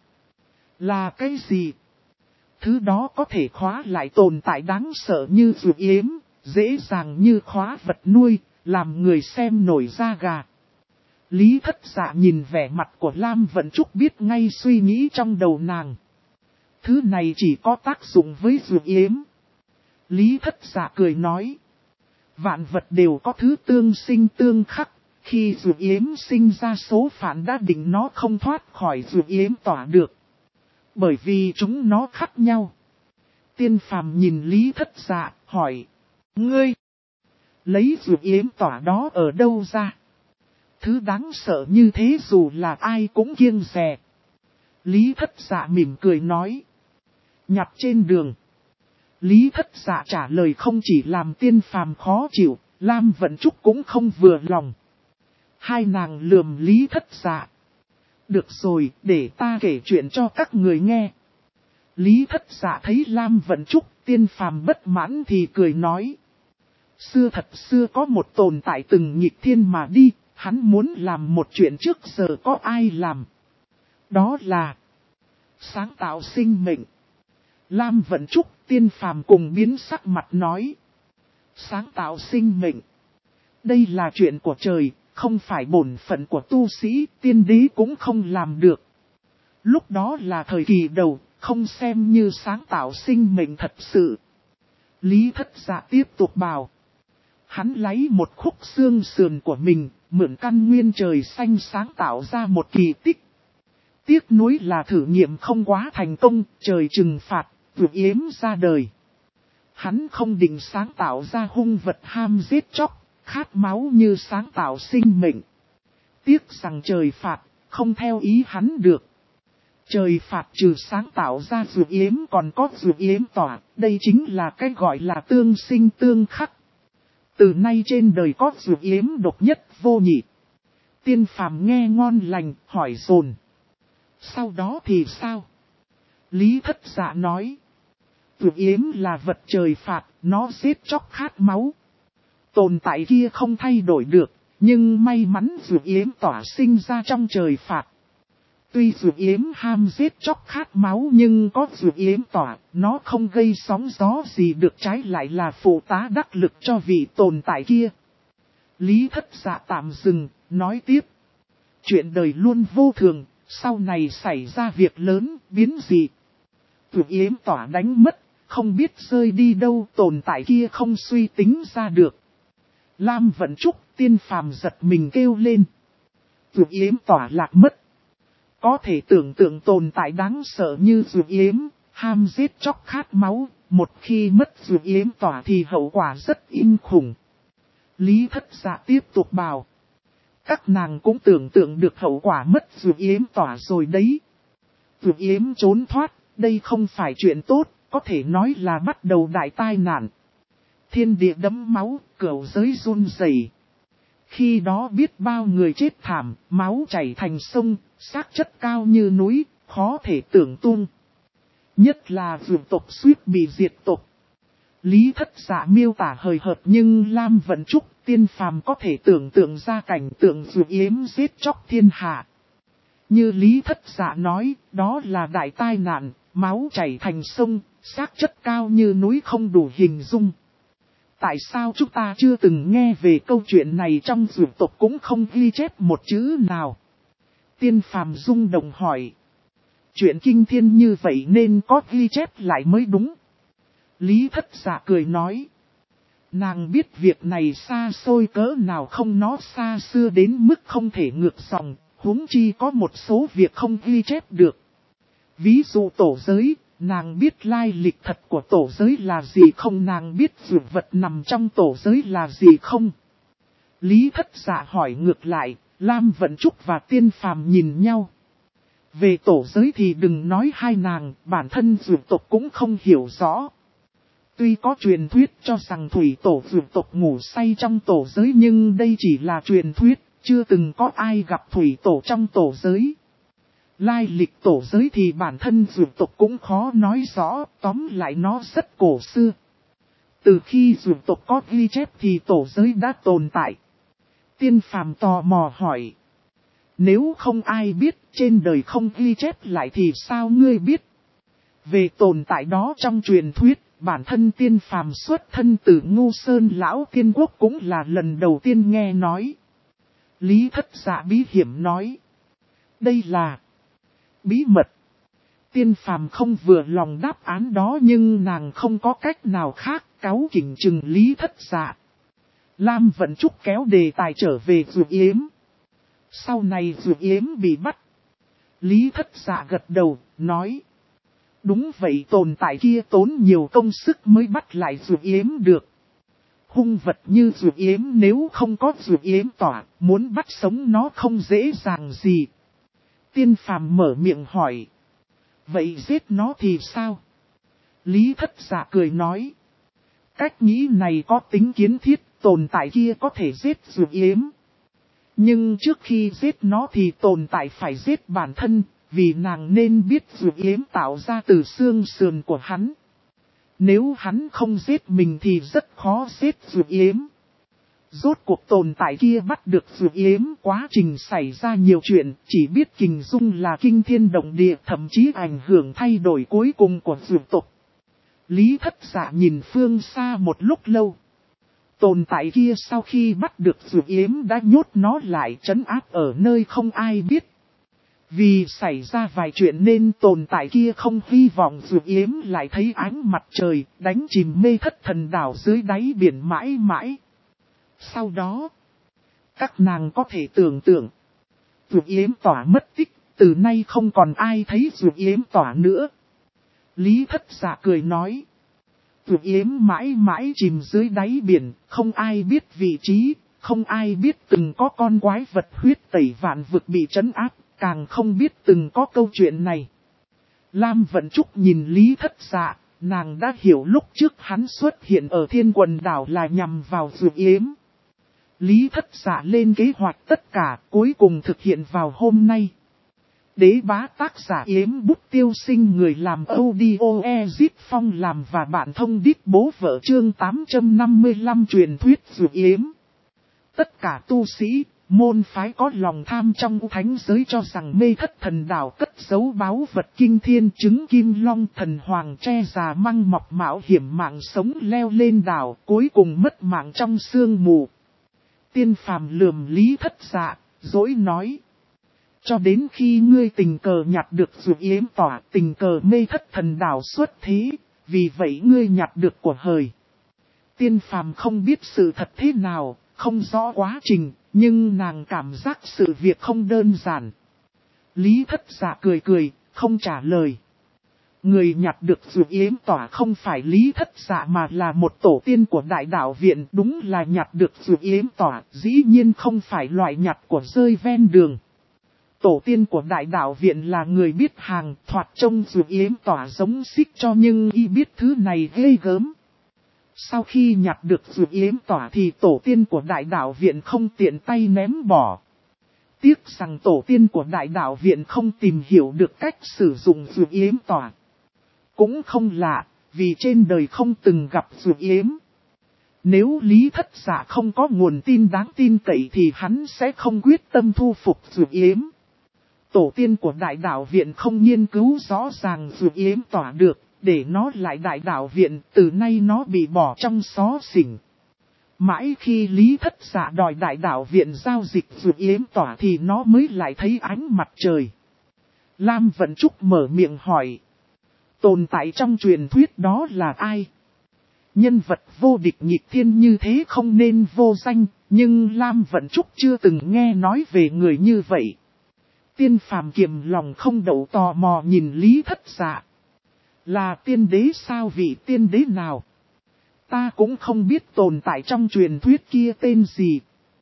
Speaker 1: là cái gì? Thứ đó có thể khóa lại tồn tại đáng sợ như Dược Yếm, dễ dàng như khóa vật nuôi, làm người xem nổi da gà. Lý Thất Dạ nhìn vẻ mặt của Lam Vận Trúc biết ngay suy nghĩ trong đầu nàng. Thứ này chỉ có tác dụng với Dược Yếm. Lý Thất Dạ cười nói. Vạn vật đều có thứ tương sinh tương khắc. Khi Dược Yếm sinh ra, số phản đã định nó không thoát khỏi Dược Yếm tỏa được. Bởi vì chúng nó khác nhau. Tiên phàm nhìn Lý Thất Dạ, hỏi. Ngươi, lấy Dược Yếm tỏa đó ở đâu ra? Thứ đáng sợ như thế dù là ai cũng kiêng dè. Lý Thất Dạ mỉm cười nói. Nhặt trên đường. Lý Thất Dạ trả lời không chỉ làm tiên phàm khó chịu, Lam Vận Trúc cũng không vừa lòng. Hai nàng lườm Lý Thất Dạ. Được rồi, để ta kể chuyện cho các người nghe. Lý Thất Dạ thấy Lam Vận Trúc, tiên phàm bất mãn thì cười nói. Xưa thật xưa có một tồn tại từng nghịch thiên mà đi, hắn muốn làm một chuyện trước giờ có ai làm. Đó là sáng tạo sinh mệnh. Lam Vận Trúc, tiên phàm cùng biến sắc mặt nói. Sáng tạo sinh mệnh. Đây là chuyện của trời, không phải bổn phận của tu sĩ, tiên đế cũng không làm được. Lúc đó là thời kỳ đầu, không xem như sáng tạo sinh mệnh thật sự. Lý Thất Dạ tiếp tục bảo. Hắn lấy một khúc xương sườn của mình, mượn căn nguyên trời xanh sáng tạo ra một kỳ tích. Tiếc nuối là thử nghiệm không quá thành công, trời trừng phạt, Vượt Yếm ra đời. Hắn không định sáng tạo ra hung vật ham giết chóc, khát máu như sáng tạo sinh mệnh. Tiếc rằng trời phạt, không theo ý hắn được. Trời phạt trừ sáng tạo ra Vượt Yếm còn có Vượt Yếm tỏa, đây chính là cái gọi là tương sinh tương khắc. Từ nay trên đời có Vượt Yếm độc nhất vô nhị. Tiên phàm nghe ngon lành, hỏi dồn. Sau đó thì sao? Lý Thất Dạ nói. Vượt Yếm là vật trời phạt, nó giết chóc khát máu. Tồn tại kia không thay đổi được, nhưng may mắn Vượt Yếm tỏa sinh ra trong trời phạt. Tuy Vượt Yếm ham giết chóc khát máu nhưng có Vượt Yếm tỏa, nó không gây sóng gió gì được, trái lại là phụ tá đắc lực cho vị tồn tại kia. Lý Thất Dạ tạm dừng, nói tiếp. Chuyện đời luôn vô thường, sau này xảy ra việc lớn, biến dị. Vượt Yếm tỏa đánh mất, không biết rơi đi đâu, tồn tại kia không suy tính ra được. Lam Vận Trúc, Tiên phàm giật mình kêu lên. Vượt Yếm tỏa lạc mất. Có thể tưởng tượng tồn tại đáng sợ như Vượt Yếm, ham giết chóc khát máu, một khi mất Vượt Yếm tỏa thì hậu quả rất kinh khủng. Lý Thất Dạ tiếp tục bảo. Các nàng cũng tưởng tượng được hậu quả mất Vượt Yếm tỏa rồi đấy. Vượt Yếm trốn thoát, đây không phải chuyện tốt, có thể nói là bắt đầu đại tai nạn. Thiên địa đẫm máu, cửu giới run rẩy. Khi đó biết bao người chết thảm, máu chảy thành sông, xác chất cao như núi, khó thể tưởng tung. Nhất là vượt tộc suýt bị diệt tộc. Lý Thất Dạ miêu tả hời hợt nhưng Lam Vận Trúc, Tiên phàm có thể tưởng tượng ra cảnh tượng Vượt Yếm giết chóc thiên hạ. Như Lý Thất Dạ nói, đó là đại tai nạn, máu chảy thành sông, xác chất cao như núi không đủ hình dung. Tại sao chúng ta chưa từng nghe về câu chuyện này trong vượt tộc cũng không ghi chép một chữ nào? Tiên phàm rung động hỏi. Chuyện kinh thiên như vậy nên có ghi chép lại mới đúng. Lý Thất Dạ cười nói. Nàng biết việc này xa xôi cỡ nào, không, nó xa xưa đến mức không thể ngược dòng, huống chi có một số việc không ghi chép được. Ví dụ tổ giới, nàng biết lai lịch thật của tổ giới là gì không, nàng biết dược vật nằm trong tổ giới là gì không? Lý Thất Dạ hỏi ngược lại, Lam Vận Trúc và Tiên phàm nhìn nhau. Về tổ giới thì đừng nói hai nàng, bản thân dược tộc cũng không hiểu rõ. Tuy có truyền thuyết cho rằng thủy tổ dược tộc ngủ say trong tổ giới nhưng đây chỉ là truyền thuyết, chưa từng có ai gặp thủy tổ trong tổ giới. Lai lịch tổ giới thì bản thân dược tộc cũng khó nói rõ, tóm lại nó rất cổ xưa. Từ khi dược tộc có ghi chép thì tổ giới đã tồn tại. Tiên phàm tò mò hỏi. Nếu không ai biết, trên đời không ghi chép lại thì sao ngươi biết? Về tồn tại đó trong truyền thuyết, bản thân Tiên phàm xuất thân từ Ngô Sơn Lão Tiên Quốc cũng là lần đầu tiên nghe nói. Lý Thất Dạ bí hiểm nói. Đây là bí mật. Tiên phàm không vừa lòng đáp án đó nhưng nàng không có cách nào khác, cáu kỉnh chừng Lý Thất Dạ. Lam Vận Trúc kéo đề tài trở về Vượt Yếm. Sau này Vượt Yếm bị bắt. Lý Thất Dạ gật đầu, nói. Đúng vậy, tồn tại kia tốn nhiều công sức mới bắt lại Vượt Yếm được. Hung vật như Vượt Yếm nếu không có Vượt Yếm tỏa, muốn bắt sống nó không dễ dàng gì. Tiên phàm mở miệng hỏi. Vậy giết nó thì sao? Lý Thất Dạ cười nói. Cách nghĩ này có tính kiến thiết, tồn tại kia có thể giết Vượt Yếm. Nhưng trước khi giết nó thì tồn tại phải giết bản thân, vì nàng nên biết Vượt Yếm tạo ra từ xương sườn của hắn. Nếu hắn không giết mình thì rất khó giết Vượt Yếm. Rốt cuộc tồn tại kia bắt được Vượt Yếm, quá trình xảy ra nhiều chuyện, chỉ biết hình dung là kinh thiên động địa, thậm chí ảnh hưởng thay đổi cuối cùng của Vượt tộc. Lý Thất Dạ nhìn phương xa một lúc lâu. Tồn tại kia sau khi bắt được Vượt Yếm đã nhốt nó lại trấn áp ở nơi không ai biết. Vì xảy ra vài chuyện nên tồn tại kia không hy vọng Vượt Yếm lại thấy ánh mặt trời, đánh chìm mê thất thần đảo dưới đáy biển mãi mãi. Sau đó, các nàng có thể tưởng tượng, Vượt Yếm tỏa mất tích, từ nay không còn ai thấy Dược Yếm tỏa nữa. Lý Thất Dạ cười nói. Dược Yếm mãi mãi chìm dưới đáy biển, không ai biết vị trí, không ai biết từng có con quái vật huyết tẩy vạn vực bị trấn áp, càng không biết từng có câu chuyện này. Lam Vận Trúc nhìn Lý Thất Dạ, nàng đã hiểu lúc trước hắn xuất hiện ở Thiên Quần Đảo là nhằm vào Dược Yếm. Lý Thất Dạ lên kế hoạch tất cả, cuối cùng thực hiện vào hôm nay. Đế bá tác giả Yếm Bút Tiêu Sinh, người làm audio Ezip Phong làm và bạn thông đít bố vợ, chương 855 truyền thuyết Dược Yếm. Tất cả tu sĩ, môn phái có lòng tham trong thánh giới cho rằng Mê Thất Thần Đảo cất giấu báu vật kinh thiên, trứng kim long thần hoàng tre già măng mọc mạo hiểm mạng sống leo lên đảo, cuối cùng mất mạng trong sương mù. Tiên phàm lườm Lý Thất Dạ, dỗi nói. Cho đến khi ngươi tình cờ nhặt được Dược Yếm tỏa, tình cờ Mê Thất Thần Đảo xuất thế, vì vậy ngươi nhặt được của hời. Tiên phàm không biết sự thật thế nào, không rõ quá trình, nhưng nàng cảm giác sự việc không đơn giản. Lý Thất Dạ cười cười, không trả lời. Người nhặt được Dược Yếm tỏa không phải Lý Thất Dạ mà là một tổ tiên của Đại Đạo Viện, đúng là nhặt được Dược Yếm tỏa, dĩ nhiên không phải loại nhặt của rơi ven đường. Tổ tiên của Đại Đạo Viện là người biết hàng, thoạt trông Dược Yếm tỏa giống xích cho, nhưng y biết thứ này ghê gớm. Sau khi nhặt được Dược Yếm tỏa thì tổ tiên của Đại Đạo Viện không tiện tay ném bỏ. Tiếc rằng tổ tiên của Đại Đạo Viện không tìm hiểu được cách sử dụng Dược Yếm tỏa. Cũng không lạ, vì trên đời không từng gặp Dược Yếm. Nếu Lý Thất Dạ không có nguồn tin đáng tin cậy thì hắn sẽ không quyết tâm thu phục Dược Yếm. Tổ tiên của Đại Đạo Viện không nghiên cứu rõ ràng Dược Yếm tỏa được, để nó lại Đại Đạo Viện, từ nay nó bị bỏ trong xó xỉnh. Mãi khi Lý Thất Dạ đòi Đại Đạo Viện giao dịch Dược Yếm tỏa thì nó mới lại thấy ánh mặt trời. Lam Vận Trúc mở miệng hỏi. Tồn tại trong truyền thuyết đó là ai? Nhân vật vô địch nhịp thiên như thế không nên vô danh, nhưng Lam Vận Trúc chưa từng nghe nói về người như vậy. Tiên phàm kiềm lòng không đậu tò mò nhìn Lý Thất Dạ. Là tiên đế sao? Vị tiên đế nào? Ta cũng không biết tồn tại trong truyền thuyết kia tên gì.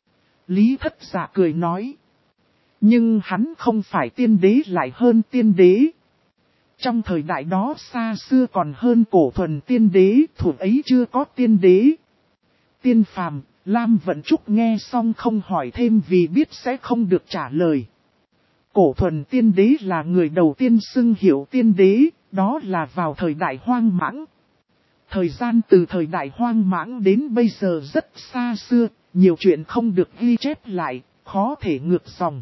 Speaker 1: Lý Thất Dạ cười nói. Nhưng hắn không phải tiên đế lại hơn tiên đế. Trong thời đại đó xa xưa còn hơn cổ thuần tiên đế, thuộc ấy chưa có tiên đế. Tiên phàm, Lam Vận Trúc nghe xong không hỏi thêm vì biết sẽ không được trả lời. Cổ thuần tiên đế là người đầu tiên xưng hiệu tiên đế, đó là vào thời đại hoang mãng. Thời gian từ thời đại hoang mãng đến bây giờ rất xa xưa, nhiều chuyện không được ghi chép lại, khó thể ngược dòng.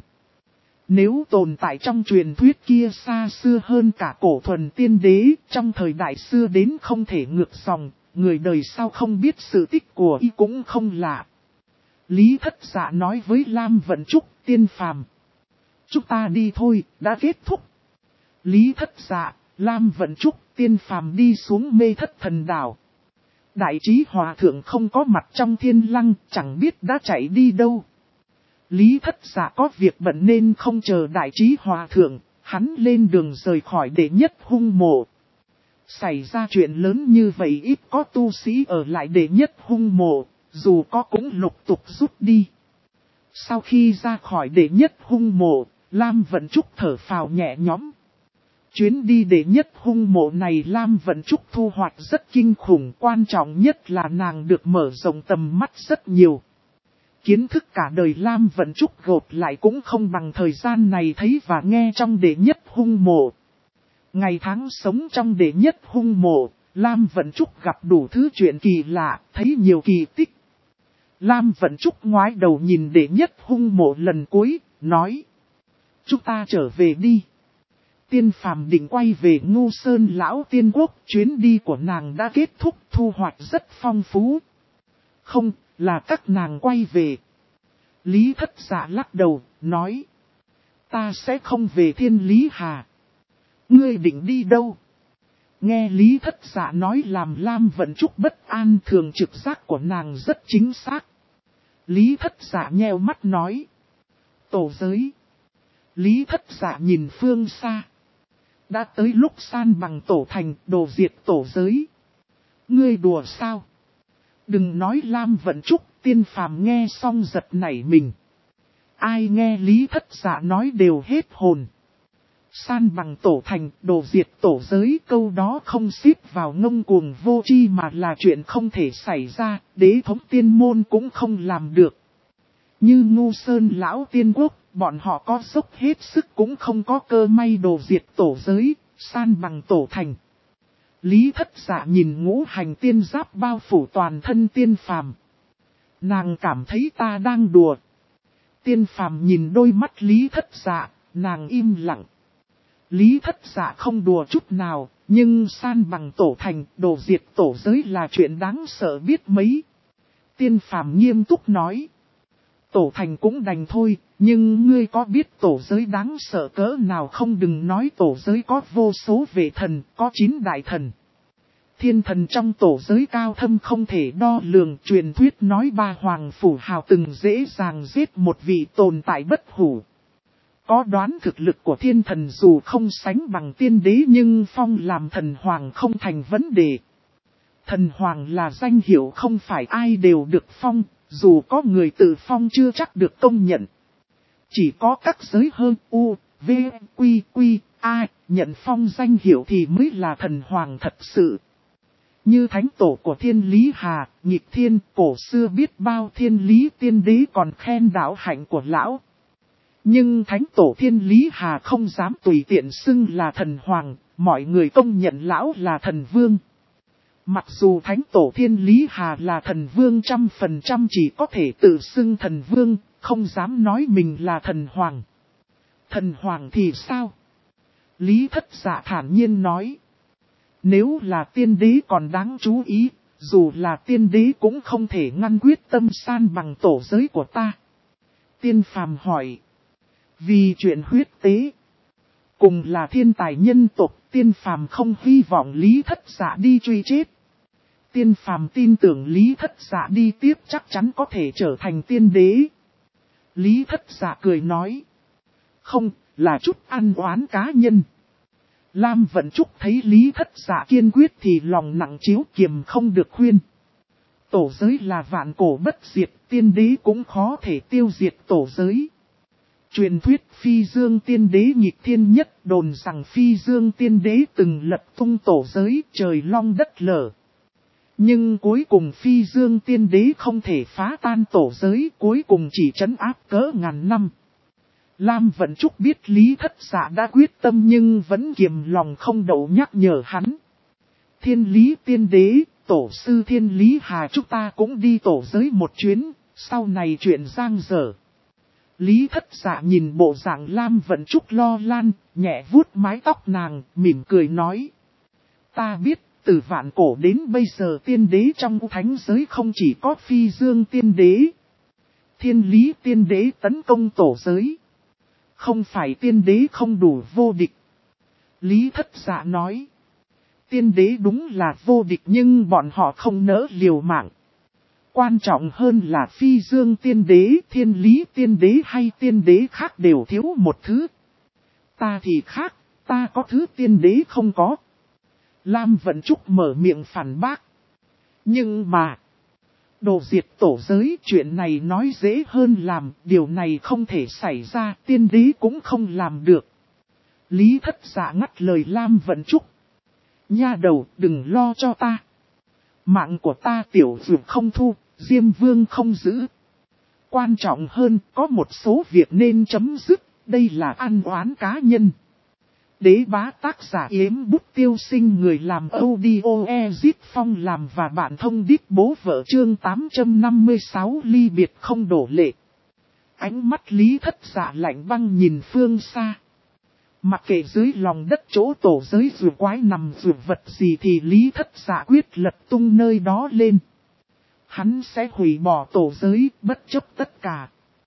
Speaker 1: Nếu tồn tại trong truyền thuyết kia xa xưa hơn cả cổ thuần tiên đế, trong thời đại xưa đến không thể ngược dòng, người đời sau không biết sự tích của y cũng không lạ. Lý Thất Dạ nói với Lam Vận Trúc, tiên phàm. Chúng ta đi thôi, đã kết thúc. Lý Thất Dạ, Lam Vận Trúc, tiên phàm đi xuống Mê Thất Thần Đảo. Đại trí hòa thượng không có mặt trong thiên lăng, chẳng biết đã chạy đi đâu. Lý Thất Dạ có việc bận nên không chờ đại trí hòa thượng, hắn lên đường rời khỏi đệ nhất hung mộ. Xảy ra chuyện lớn như vậy ít có tu sĩ ở lại đệ nhất hung mộ, dù có cũng lục tục rút đi. Sau khi ra khỏi đệ nhất hung mộ, Lam Vận Trúc thở phào nhẹ nhõm. Chuyến đi đệ nhất hung mộ này Lam Vận Trúc thu hoạch rất kinh khủng, quan trọng nhất là nàng được mở rộng tầm mắt rất nhiều. Kiến thức cả đời Lam Vận Trúc gộp lại cũng không bằng thời gian này thấy và nghe trong đệ nhất hung mộ. Ngày tháng sống trong đệ nhất hung mộ, Lam Vận Trúc gặp đủ thứ chuyện kỳ lạ, thấy nhiều kỳ tích. Lam Vận Trúc ngoái đầu nhìn đệ nhất hung mộ lần cuối, nói. Chúng ta trở về đi. Tiên phàm định quay về Ngô Sơn Lão Tiên Quốc, chuyến đi của nàng đã kết thúc, thu hoạch rất phong phú. Không, là các nàng quay về. Lý Thất Dạ lắc đầu, nói. Ta sẽ không về Thiên Lý Hà. Ngươi định đi đâu? Nghe Lý Thất Dạ nói làm Lam Vận Trúc bất an, thường trực giác của nàng rất chính xác. Lý Thất Dạ nheo mắt nói. Tổ giới. Lý Thất Dạ nhìn phương xa. Đã tới lúc san bằng tổ thành, đồ diệt tổ giới. Ngươi đùa sao? Đừng nói Lam Vận Trúc, Tiên Phàm nghe xong giật nảy mình. Ai nghe Lý Thất Dạ nói đều hết hồn. San bằng tổ thành, đồ diệt tổ giới, câu đó không xếp vào ngông cuồng vô tri mà là chuyện không thể xảy ra, đế thống tiên môn cũng không làm được. Như Ngu Sơn lão tiên quốc, bọn họ có dốc hết sức cũng không có cơ may đồ diệt tổ giới, san bằng tổ thành. Lý Thất Dạ nhìn ngũ hành tiên giáp bao phủ toàn thân Tiên Phàm. Nàng cảm thấy ta đang đùa. Tiên Phàm nhìn đôi mắt Lý Thất Dạ, nàng im lặng. Lý Thất Dạ không đùa chút nào, nhưng san bằng tổ thành, đồ diệt tổ giới là chuyện đáng sợ biết mấy. Tiên Phàm nghiêm túc nói. Tổ thành cũng đành thôi, nhưng ngươi có biết tổ giới đáng sợ cỡ nào không? Đừng nói tổ giới có vô số vệ thần, có 9 đại thần. Thiên thần trong tổ giới cao thâm không thể đo lường, truyền thuyết nói 3 hoàng phủ hào từng dễ dàng giết một vị tồn tại bất hủ. Có đoán thực lực của thiên thần dù không sánh bằng tiên đế nhưng phong làm thần hoàng không thành vấn đề. Thần hoàng là danh hiệu không phải ai đều được phong, dù có người tự phong chưa chắc được công nhận. Chỉ có các giới hơn U, V, Quy, Quy, A nhận phong danh hiệu thì mới là thần hoàng thật sự. Như thánh tổ của Thiên Lý Hà, Nhịp Thiên, cổ xưa biết bao thiên lý tiên đế còn khen đạo hạnh của lão. Nhưng thánh tổ Thiên Lý Hà không dám tùy tiện xưng là thần hoàng, mọi người công nhận lão là thần vương. Mặc dù thánh tổ Thiên Lý Hà là thần vương 100% chỉ có thể tự xưng thần vương, không dám nói mình là thần hoàng. Thần hoàng thì sao? Lý Thất Dạ thản nhiên nói. Nếu là tiên đế còn đáng chú ý, dù là tiên đế cũng không thể ngăn quyết tâm san bằng tổ giới của ta. Tiên Phàm hỏi. Vì chuyện huyết tế, cùng là thiên tài nhân tộc, Tiên Phàm không hy vọng Lý Thất Dạ đi truy chết. Tiên Phàm tin tưởng Lý Thất Dạ đi tiếp chắc chắn có thể trở thành tiên đế. Lý Thất Dạ cười nói. Không, là chút ăn oán cá nhân. Lam Vận Trúc thấy Lý Thất Dạ kiên quyết thì lòng nặng chiếu kiềm không được khuyên. Tổ giới là vạn cổ bất diệt, tiên đế cũng khó thể tiêu diệt tổ giới. Truyền thuyết Phi Dương tiên đế nhịp thiên nhất đồn rằng Phi Dương tiên đế từng lật tung tổ giới trời long đất lở. Nhưng cuối cùng Phi Dương tiên đế không thể phá tan tổ giới, cuối cùng chỉ trấn áp cỡ ngàn năm. Lam Vận Trúc biết Lý Thất Dạ đã quyết tâm nhưng vẫn kiềm lòng không đậu nhắc nhở hắn. Thiên Lý tiên đế, tổ sư Thiên Lý Hà chúng ta cũng đi tổ giới một chuyến, sau này chuyện giang dở. Lý Thất Dạ nhìn bộ dạng Lam Vận Trúc lo lan, nhẹ vuốt mái tóc nàng, mỉm cười nói. Ta biết, từ vạn cổ đến bây giờ tiên đế trong thánh giới không chỉ có Phi Dương tiên đế. Thiên Lý tiên đế tấn công tổ giới. Không phải tiên đế không đủ vô địch. Lý Thất Dạ nói. Tiên đế đúng là vô địch nhưng bọn họ không nỡ liều mạng. Quan trọng hơn là Phi Dương tiên đế, Thiên Lý tiên đế hay tiên đế khác đều thiếu một thứ. Ta thì khác, ta có thứ tiên đế không có. Lam Vận Trúc mở miệng phản bác. Nhưng mà, đồ diệt tổ giới chuyện này nói dễ hơn làm, điều này không thể xảy ra, tiên đế cũng không làm được. Lý Thất Dạ ngắt lời Lam Vận Trúc. Nha đầu, đừng lo cho ta. Mạng của ta tiểu dược không thu, Diêm Vương không giữ. Quan trọng hơn, có một số việc nên chấm dứt, đây là ăn oán cá nhân. Đế bá tác giả Yếm Bút Tiêu Sinh, người làm audio Ezit Phong làm và bạn thông điệp bố vợ chương 856 ly biệt không đổ lệ. Ánh mắt Lý Thất Dạ lạnh băng nhìn phương xa. Mặc kệ dưới lòng đất chỗ tổ giới rùa quái nằm rùa vật gì thì Lý Thất Dạ quyết lật tung nơi đó lên. Hắn sẽ hủy bỏ tổ giới bất chấp tất cả.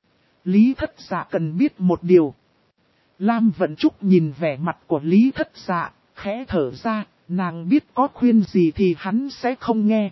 Speaker 1: Lý Thất Dạ cần biết một điều. Lam Vận Trúc nhìn vẻ mặt của Lý Thất Dạ, khẽ thở ra, nàng biết có khuyên gì thì hắn sẽ không nghe.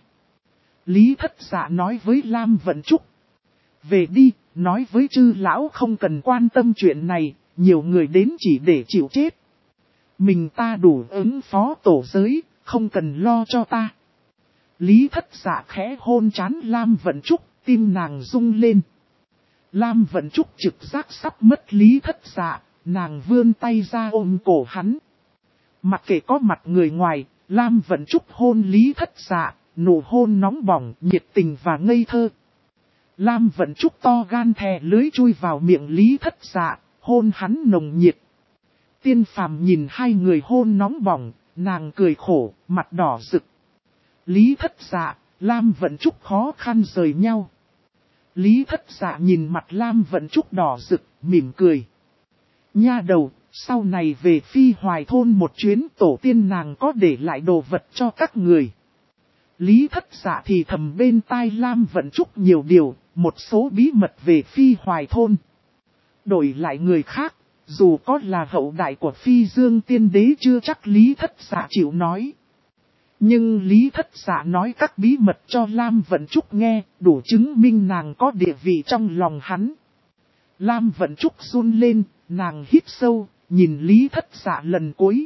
Speaker 1: Lý Thất Dạ nói với Lam Vận Trúc. Về đi, nói với chư lão không cần quan tâm chuyện này, nhiều người đến chỉ để chịu chết. Mình ta đủ ứng phó tổ giới, không cần lo cho ta. Lý Thất Dạ khẽ hôn trán Lam Vận Trúc, tim nàng rung lên. Lam Vận Trúc trực giác sắp mất Lý Thất Dạ, nàng vươn tay ra ôm cổ hắn. Mặc kệ có mặt người ngoài, Lam Vận Trúc hôn Lý Thất Dạ, nụ hôn nóng bỏng, nhiệt tình và ngây thơ. Lam Vận Trúc to gan thè lưới chui vào miệng Lý Thất Dạ, hôn hắn nồng nhiệt. Tiên Phàm nhìn hai người hôn nóng bỏng, nàng cười khổ, mặt đỏ rực. Lý Thất Dạ, Lam Vận Trúc khó khăn rời nhau. Lý Thất Dạ nhìn mặt Lam Vận Trúc đỏ rực, mỉm cười. Nha đầu, sau này về Phi Hoài thôn một chuyến, tổ tiên nàng có để lại đồ vật cho các người. Lý Thất Dạ thì thầm bên tai Lam Vận Trúc nhiều điều, một số bí mật về Phi Hoài thôn. Đổi lại người khác, dù có là hậu đại của Phi Dương Tiên Đế chưa chắc Lý Thất Dạ chịu nói. Nhưng Lý Thất Dạ nói các bí mật cho Lam Vận Trúc nghe, đủ chứng minh nàng có địa vị trong lòng hắn. Lam Vận Trúc run lên, nàng hít sâu, nhìn Lý Thất Dạ lần cuối.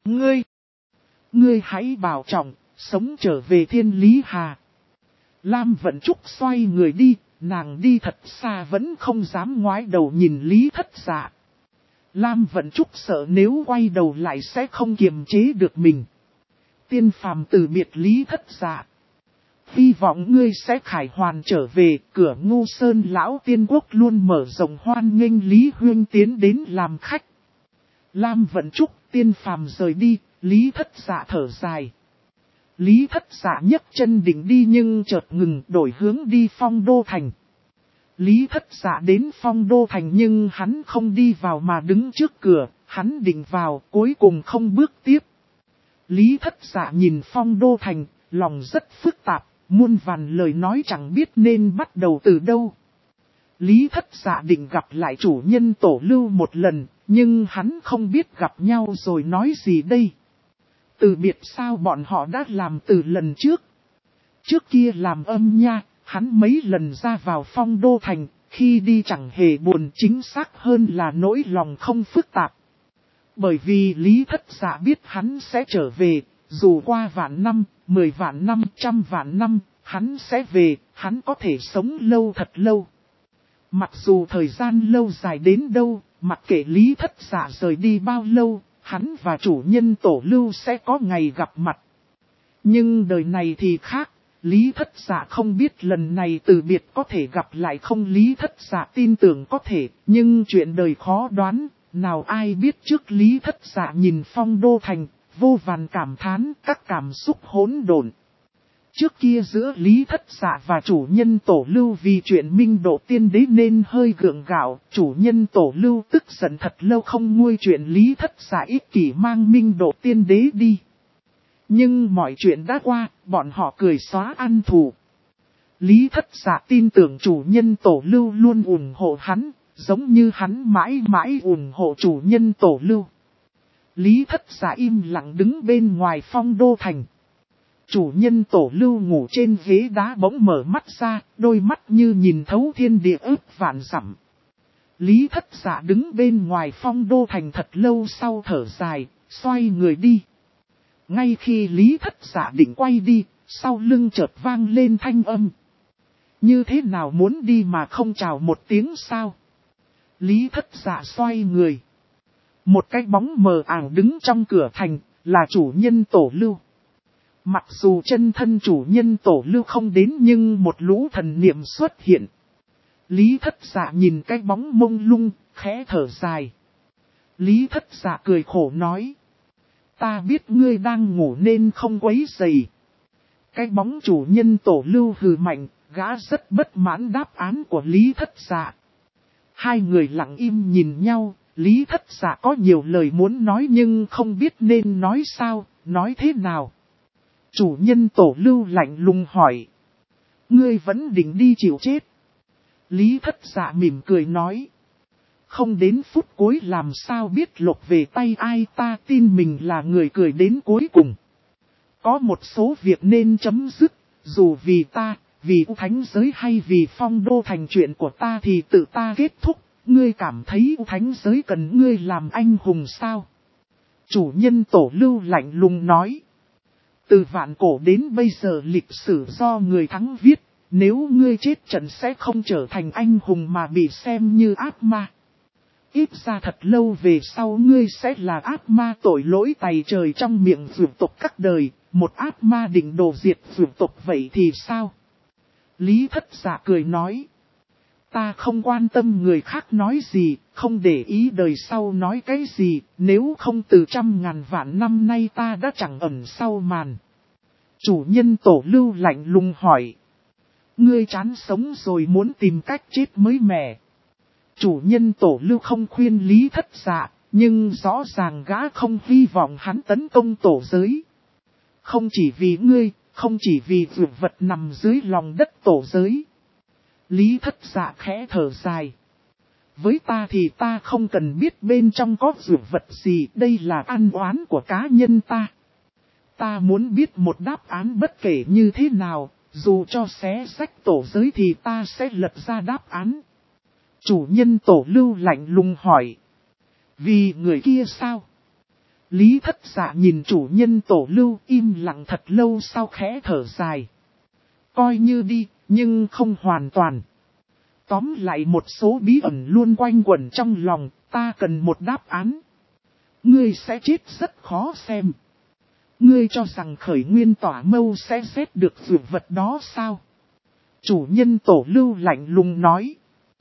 Speaker 1: Ngươi hãy bảo trọng, sống trở về Thiên Lý Hà. Lam Vận Trúc xoay người đi, nàng đi thật xa vẫn không dám ngoái đầu nhìn Lý Thất Dạ. Lam Vận Trúc sợ nếu quay đầu lại sẽ không kiềm chế được mình. Tiên Phàm từ biệt Lý Thất Dạ. Hy vọng ngươi sẽ khải hoàn trở về, cửa Ngô Sơn lão tiên quốc luôn mở rộng hoan nghênh Lý Huyên tiến đến làm khách. Lam Vận Trúc, Tiên Phàm rời đi, Lý Thất Dạ thở dài. Lý Thất Dạ nhấc chân định đi nhưng chợt ngừng, đổi hướng đi Phong Đô Thành. Lý Thất Dạ đến Phong Đô Thành nhưng hắn không đi vào mà đứng trước cửa, hắn định vào, cuối cùng không bước tiếp. Lý Thất Dạ nhìn Phong Đô Thành, lòng rất phức tạp, muôn vàn lời nói chẳng biết nên bắt đầu từ đâu. Lý Thất Dạ định gặp lại chủ nhân Tổ Lưu một lần, nhưng hắn không biết gặp nhau rồi nói gì đây. Từ biệt sao bọn họ đã làm từ lần trước. Trước kia làm âm nha, hắn mấy lần ra vào Phong Đô Thành, khi đi chẳng hề buồn, chính xác hơn là nỗi lòng không phức tạp. Bởi vì Lý Thất Dạ biết hắn sẽ trở về, dù qua vạn năm, 10 vạn năm, 100 vạn năm, hắn sẽ về, hắn có thể sống lâu thật lâu. Mặc dù thời gian lâu dài đến đâu, mặc kệ Lý Thất Dạ rời đi bao lâu, hắn và chủ nhân Tổ Lưu sẽ có ngày gặp mặt. Nhưng đời này thì khác, Lý Thất Dạ không biết lần này từ biệt có thể gặp lại không. Lý Thất Dạ tin tưởng có thể, nhưng chuyện đời khó đoán, nào ai biết trước. Lý Thất Dạ nhìn Phong Đô Thành, vô vàn cảm thán, các cảm xúc hỗn độn. Trước kia giữa Lý Thất Dạ và chủ nhân Tổ Lưu vì chuyện Minh Độ Tiên Đế nên hơi gượng gạo, chủ nhân Tổ Lưu tức giận thật lâu không nguôi chuyện Lý Thất Dạ ích kỷ mang Minh Độ Tiên Đế đi. Nhưng mọi chuyện đã qua, bọn họ cười xóa ăn thù. Lý Thất Dạ tin tưởng chủ nhân Tổ Lưu luôn ủng hộ hắn, giống như hắn mãi mãi ủng hộ chủ nhân Tổ Lưu. Lý Thất Dạ im lặng đứng bên ngoài Phong Đô Thành. Chủ nhân Tổ Lưu ngủ trên ghế đá bỗng mở mắt ra, đôi mắt như nhìn thấu thiên địa ức vạn dặm. Lý Thất Dạ đứng bên ngoài Phong Đô Thành thật lâu sau thở dài, xoay người đi. Ngay khi Lý Thất Dạ định quay đi, sau lưng chợt vang lên thanh âm. Như thế nào muốn đi mà không chào một tiếng sao? Lý Thất Dạ xoay người. Một cái bóng mờ ảo đứng trong cửa thành, là chủ nhân Tổ Lưu. Mặc dù chân thân chủ nhân Tổ Lưu không đến nhưng một lũ thần niệm xuất hiện. Lý Thất Dạ nhìn cái bóng mông lung, khẽ thở dài. Lý Thất Dạ cười khổ nói. Ta biết ngươi đang ngủ nên không quấy rầy. Cái bóng chủ nhân Tổ Lưu hừ mạnh, gã rất bất mãn đáp án của Lý Thất Dạ. Hai người lặng im nhìn nhau, Lý Thất Dạ có nhiều lời muốn nói nhưng không biết nên nói sao, nói thế nào. Chủ nhân Tổ Lưu lạnh lùng hỏi. Ngươi vẫn định đi chịu chết. Lý Thất Dạ mỉm cười nói. Không đến phút cuối làm sao biết lột về tay ai, ta tin mình là người cười đến cuối cùng. Có một số việc nên chấm dứt, dù vì ta, vì thánh giới hay vì Phong Đô Thành chuyện của ta thì tự ta kết thúc, ngươi cảm thấy thánh giới cần ngươi làm anh hùng sao? Chủ nhân Tổ Lưu lạnh lùng nói. Từ vạn cổ đến bây giờ lịch sử do người thắng viết, nếu ngươi chết trận sẽ không trở thành anh hùng mà bị xem như ác ma. Ít ra thật lâu về sau ngươi sẽ là ác ma tội lỗi tày trời trong miệng vượt tộc các đời, một ác ma định đồ diệt vượt tộc vậy thì sao? Lý Thất Dạ cười nói. Ta không quan tâm người khác nói gì, không để ý đời sau nói cái gì, nếu không từ 100.000 vạn năm nay ta đã chẳng ẩn sau màn. Chủ nhân Tổ Lưu lạnh lùng hỏi. Ngươi chán sống rồi muốn tìm cách chết mới mẻ. Chủ nhân Tổ Lưu không khuyên Lý Thất Dạ, nhưng rõ ràng gã không hy vọng hắn tấn công tổ giới. Không chỉ vì ngươi, không chỉ vì vượt vật nằm dưới lòng đất tổ giới. Lý Thất Dạ khẽ thở dài. Với ta thì ta không cần biết bên trong có vượt vật gì, đây là ăn oán của cá nhân ta. Ta muốn biết một đáp án bất kể như thế nào, dù cho xé rách tổ giới thì ta sẽ lật ra đáp án. Chủ nhân Tổ Lưu lạnh lùng hỏi. Vì người kia sao? Lý Thất Dạ nhìn chủ nhân Tổ Lưu im lặng thật lâu sau khẽ thở dài. Coi như đi, nhưng không hoàn toàn. Tóm lại một số bí ẩn luôn quanh quẩn trong lòng, ta cần một đáp án. Ngươi sẽ chết rất khó xem. Ngươi cho rằng khởi nguyên tỏa mâu sẽ xét được vượt vật đó sao? Chủ nhân Tổ Lưu lạnh lùng nói.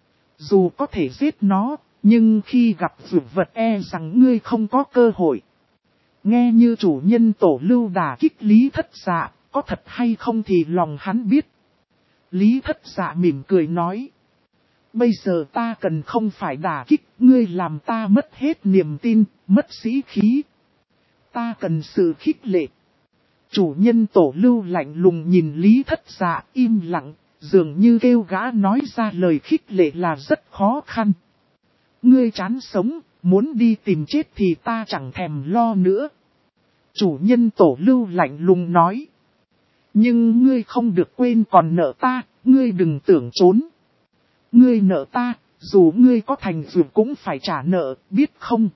Speaker 1: Dù có thể giết nó, nhưng khi gặp vượt vật e rằng ngươi không có cơ hội. Nghe như chủ nhân Tổ Lưu đả kích Lý Thất Dạ, có thật hay không thì lòng hắn biết. Lý Thất Dạ mỉm cười nói. Bây giờ ta cần không phải đả kích, ngươi làm ta mất hết niềm tin, mất sĩ khí. Ta cần sự khích lệ. Chủ nhân Tổ Lưu lạnh lùng nhìn Lý Thất Dạ im lặng, dường như kêu gã nói ra lời khích lệ là rất khó khăn. Ngươi chán sống, muốn đi tìm chết thì ta chẳng thèm lo nữa. Chủ nhân Tổ Lưu lạnh lùng nói. Nhưng ngươi không được quên còn nợ ta, ngươi đừng tưởng trốn. Ngươi nợ ta, dù ngươi có thành vượt cũng phải trả nợ, biết không?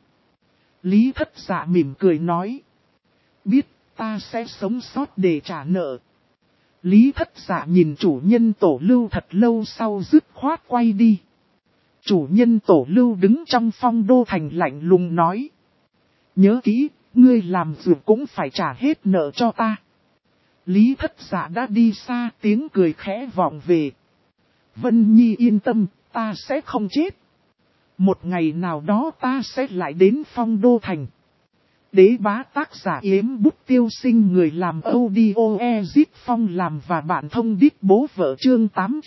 Speaker 1: Lý Thất Dạ mỉm cười nói. Biết, ta sẽ sống sót để trả nợ. Lý Thất Dạ nhìn chủ nhân Tổ Lưu thật lâu sau dứt khoát quay đi. Chủ nhân Tổ Lưu đứng trong phong đô thành lạnh lùng nói. Nhớ kỹ, ngươi làm vượt cũng phải trả hết nợ cho ta. Lý Thất Dạ đã đi xa, tiếng cười khẽ vọng về. Vân Nhi yên tâm, ta sẽ không chết. Một ngày nào đó ta sẽ lại đến phong đô thành. Đế bá tác giả Yếm Bút Tiêu Sinh, người làm audio Ezit Phong làm và bạn thông đít bố vợ, chương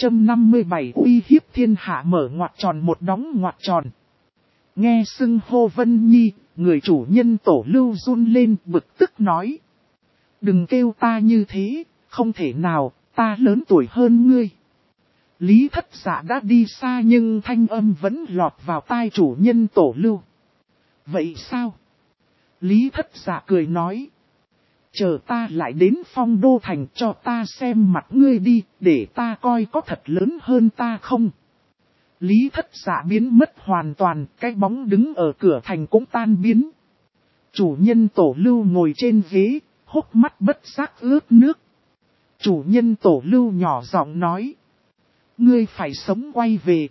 Speaker 1: 857 uy hiếp thiên hạ mở ngoặc tròn một đóng ngoặc tròn. Nghe xưng hô Vân Nhi, người chủ nhân Tổ Lưu run lên bực tức nói. Đừng kêu ta như thế, không thể nào, ta lớn tuổi hơn ngươi. Lý Thất Dạ đã đi xa nhưng thanh âm vẫn lọt vào tai chủ nhân Tổ Lưu. Vậy sao? Lý Thất Dạ cười nói. Chờ ta lại đến phong đô thành cho ta xem mặt ngươi đi, để ta coi có thật lớn hơn ta không. Lý Thất Dạ biến mất hoàn toàn, cái bóng đứng ở cửa thành cũng tan biến. Chủ nhân Tổ Lưu ngồi trên ghế, hốc mắt bất giác ướt nước. Chủ nhân Tổ Lưu nhỏ giọng nói. Ngươi phải sống quay về.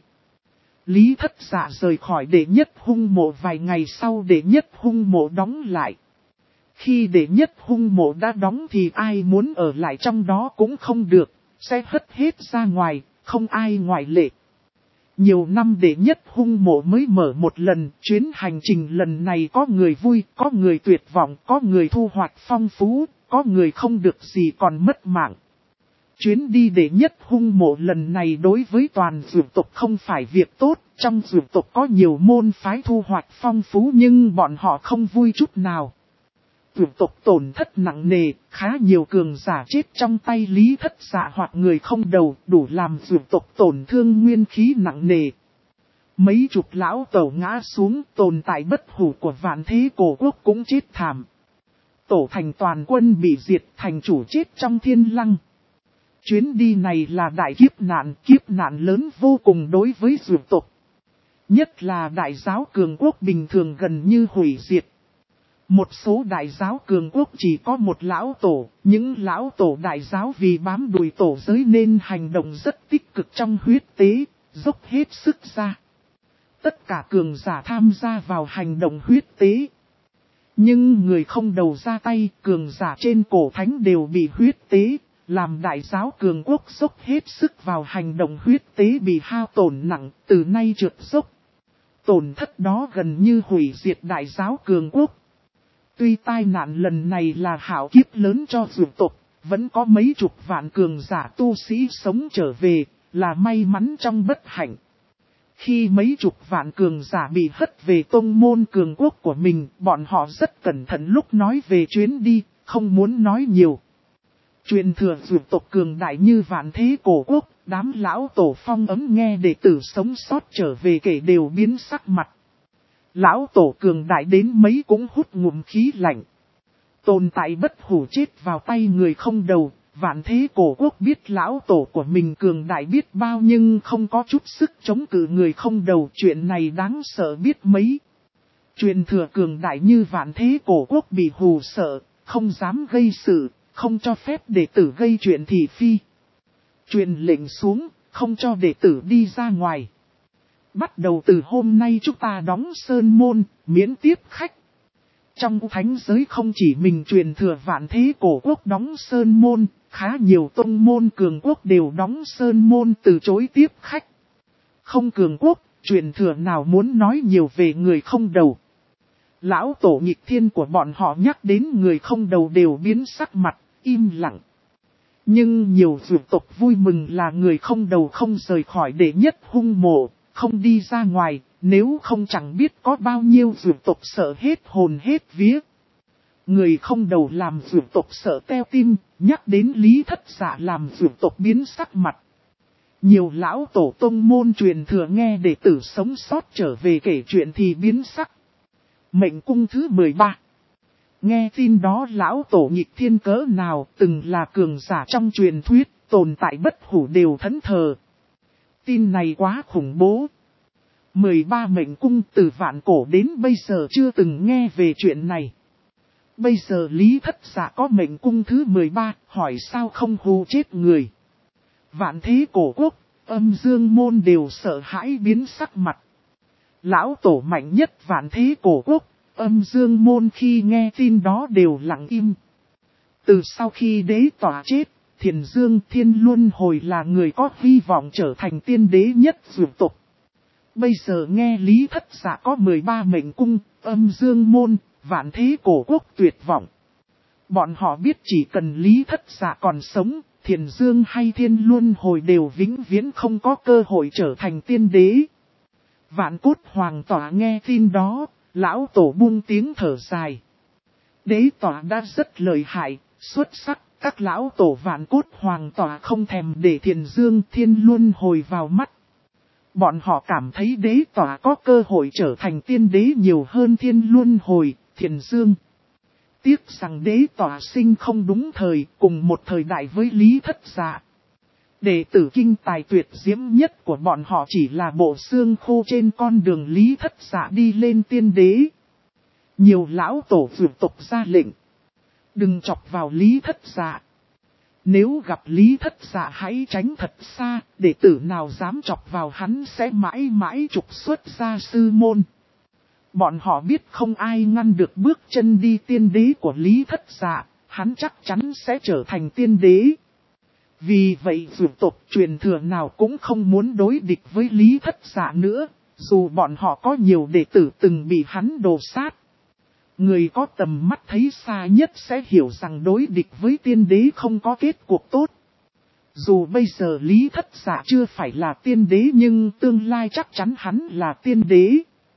Speaker 1: Lý Thất Dạ rời khỏi đệ nhất hung mộ vài ngày sau đệ nhất hung mộ đóng lại. Khi đệ nhất hung mộ đã đóng thì ai muốn ở lại trong đó cũng không được, sẽ hất hết ra ngoài, không ai ngoại lệ. Nhiều năm đệ nhất hung mộ mới mở một lần, chuyến hành trình lần này có người vui, có người tuyệt vọng, có người thu hoạch phong phú, có người không được gì còn mất mạng. Chuyến đi đệ nhất hung mộ lần này đối với toàn dược tộc không phải việc tốt, trong dược tộc có nhiều môn phái thu hoạch phong phú nhưng bọn họ không vui chút nào. Dược tộc tổn thất nặng nề, khá nhiều cường giả chết trong tay Lý Thất Dạ hoặc người không đầu, đủ làm dược tộc tổn thương nguyên khí nặng nề. Mấy chục lão tẩu ngã xuống, tồn tại bất hủ của vạn thế cổ quốc cũng chết thảm. Tổ thành toàn quân bị diệt, thành chủ chết trong thiên lăng. Chuyến đi này là đại kiếp nạn lớn vô cùng đối với dược tộc. Nhất là đại giáo cường quốc bình thường gần như hủy diệt. Một số đại giáo cường quốc chỉ có một lão tổ, những lão tổ đại giáo vì bám đuổi tổ giới nên hành động rất tích cực trong huyết tế, dốc hết sức ra. Tất cả cường giả tham gia vào hành động huyết tế. Nhưng người không đầu ra tay, cường giả trên cổ thánh đều bị huyết tế, làm đại giáo cường quốc dốc hết sức vào hành động huyết tế bị hao tổn nặng, từ nay trượt dốc. Tổn thất đó gần như hủy diệt đại giáo cường quốc. Tuy tai nạn lần này là hảo kiếp lớn cho dược tộc, vẫn có mấy chục vạn cường giả tu sĩ sống trở về, là may mắn trong bất hạnh. Khi mấy chục vạn cường giả bị hất về tông môn cường quốc của mình, bọn họ rất cẩn thận lúc nói về chuyến đi, không muốn nói nhiều. Truyền thừa dược tộc cường đại như vạn thế cổ quốc, đám lão tổ phong ấm nghe đệ tử sống sót trở về kể đều biến sắc mặt. Lão tổ cường đại đến mấy cũng hút ngụm khí lạnh. Tồn tại bất hủ chết vào tay người không đầu, vạn thế cổ quốc biết lão tổ của mình cường đại biết bao nhưng không có chút sức chống cự người không đầu, chuyện này đáng sợ biết mấy. Truyền thừa cường đại như vạn thế cổ quốc bị hù sợ, không dám gây sự, không cho phép đệ tử gây chuyện thị phi. Truyền lệnh xuống, không cho đệ tử đi ra ngoài. Bắt đầu từ hôm nay chúng ta đóng sơn môn, miễn tiếp khách. Trong thánh giới không chỉ mình truyền thừa vạn thế cổ quốc đóng sơn môn, khá nhiều tông môn cường quốc đều đóng sơn môn từ chối tiếp khách. Không cường quốc, truyền thừa nào muốn nói nhiều về người không đầu. Lão tổ nghịch thiên của bọn họ nhắc đến người không đầu đều biến sắc mặt, im lặng. Nhưng nhiều dược tộc vui mừng là người không đầu không rời khỏi đệ nhất hung mộ, không đi ra ngoài, nếu không chẳng biết có bao nhiêu dược tộc sợ hết hồn hết vía. Người không đầu làm dược tộc sợ teo tim, nhắc đến Lý Thất Dạ làm dược tộc biến sắc mặt. Nhiều lão tổ tông môn truyền thừa nghe đệ tử sống sót trở về kể chuyện thì biến sắc. Mệnh cung thứ 13. Nghe tin đó lão tổ nghịch thiên cỡ nào từng là cường giả trong truyền thuyết, tồn tại bất hủ đều thẫn thờ. Tin này quá khủng bố. 13 mệnh cung từ vạn cổ đến bây giờ chưa từng nghe về chuyện này. Bây giờ Lý Thất Dạ có mệnh cung thứ 13, hỏi sao không hù chết người. Vạn thế cổ quốc, Âm Dương môn đều sợ hãi biến sắc mặt. Lão tổ mạnh nhất vạn thế cổ quốc, Âm Dương môn khi nghe tin đó đều lặng im. Từ sau khi đế tỏa chết, Thiền Dương Thiên Luân Hồi là người có hy vọng trở thành tiên đế nhất dược tộc. Bây giờ nghe Lý Thất Dạ có 13 mệnh cung, Âm Dương môn, vạn thế cổ quốc tuyệt vọng. Bọn họ biết chỉ cần Lý Thất Dạ còn sống, Thiền Dương hay Thiên Luân Hồi đều vĩnh viễn không có cơ hội trở thành tiên đế. Vạn Cốt Hoàng Tỏa nghe tin đó, lão tổ buông tiếng thở dài. Đế tỏa đã rất lợi hại, xuất sắc, các lão tổ Vạn Cốt Hoàng Tỏa không thèm để Thiền Dương Thiên Luân Hồi vào mắt. Bọn họ cảm thấy đế tỏa có cơ hội trở thành tiên đế nhiều hơn Thiên Luân Hồi, Thiền Dương. Tiếc rằng đế tỏa sinh không đúng thời, cùng một thời đại với Lý Thất Dạ. Đệ tử kinh tài tuyệt diễm nhất của bọn họ chỉ là bộ xương khô trên con đường Lý Thất Dạ đi lên tiên đế. Nhiều lão tổ vượt tộc ra lệnh. Đừng chọc vào Lý Thất Dạ. Nếu gặp Lý Thất Dạ hãy tránh thật xa, đệ tử nào dám chọc vào hắn sẽ mãi mãi trục xuất ra sư môn. Bọn họ biết không ai ngăn được bước chân đi tiên đế của Lý Thất Dạ, hắn chắc chắn sẽ trở thành tiên đế. Vì vậy dược tộc truyền thừa nào cũng không muốn đối địch với Lý Thất Dạ nữa, dù bọn họ có nhiều đệ tử từng bị hắn đồ sát. Người có tầm mắt thấy xa nhất sẽ hiểu rằng đối địch với tiên đế không có kết cuộc tốt. Dù bây giờ Lý Thất Dạ chưa phải là tiên đế nhưng tương lai chắc chắn hắn là tiên đế.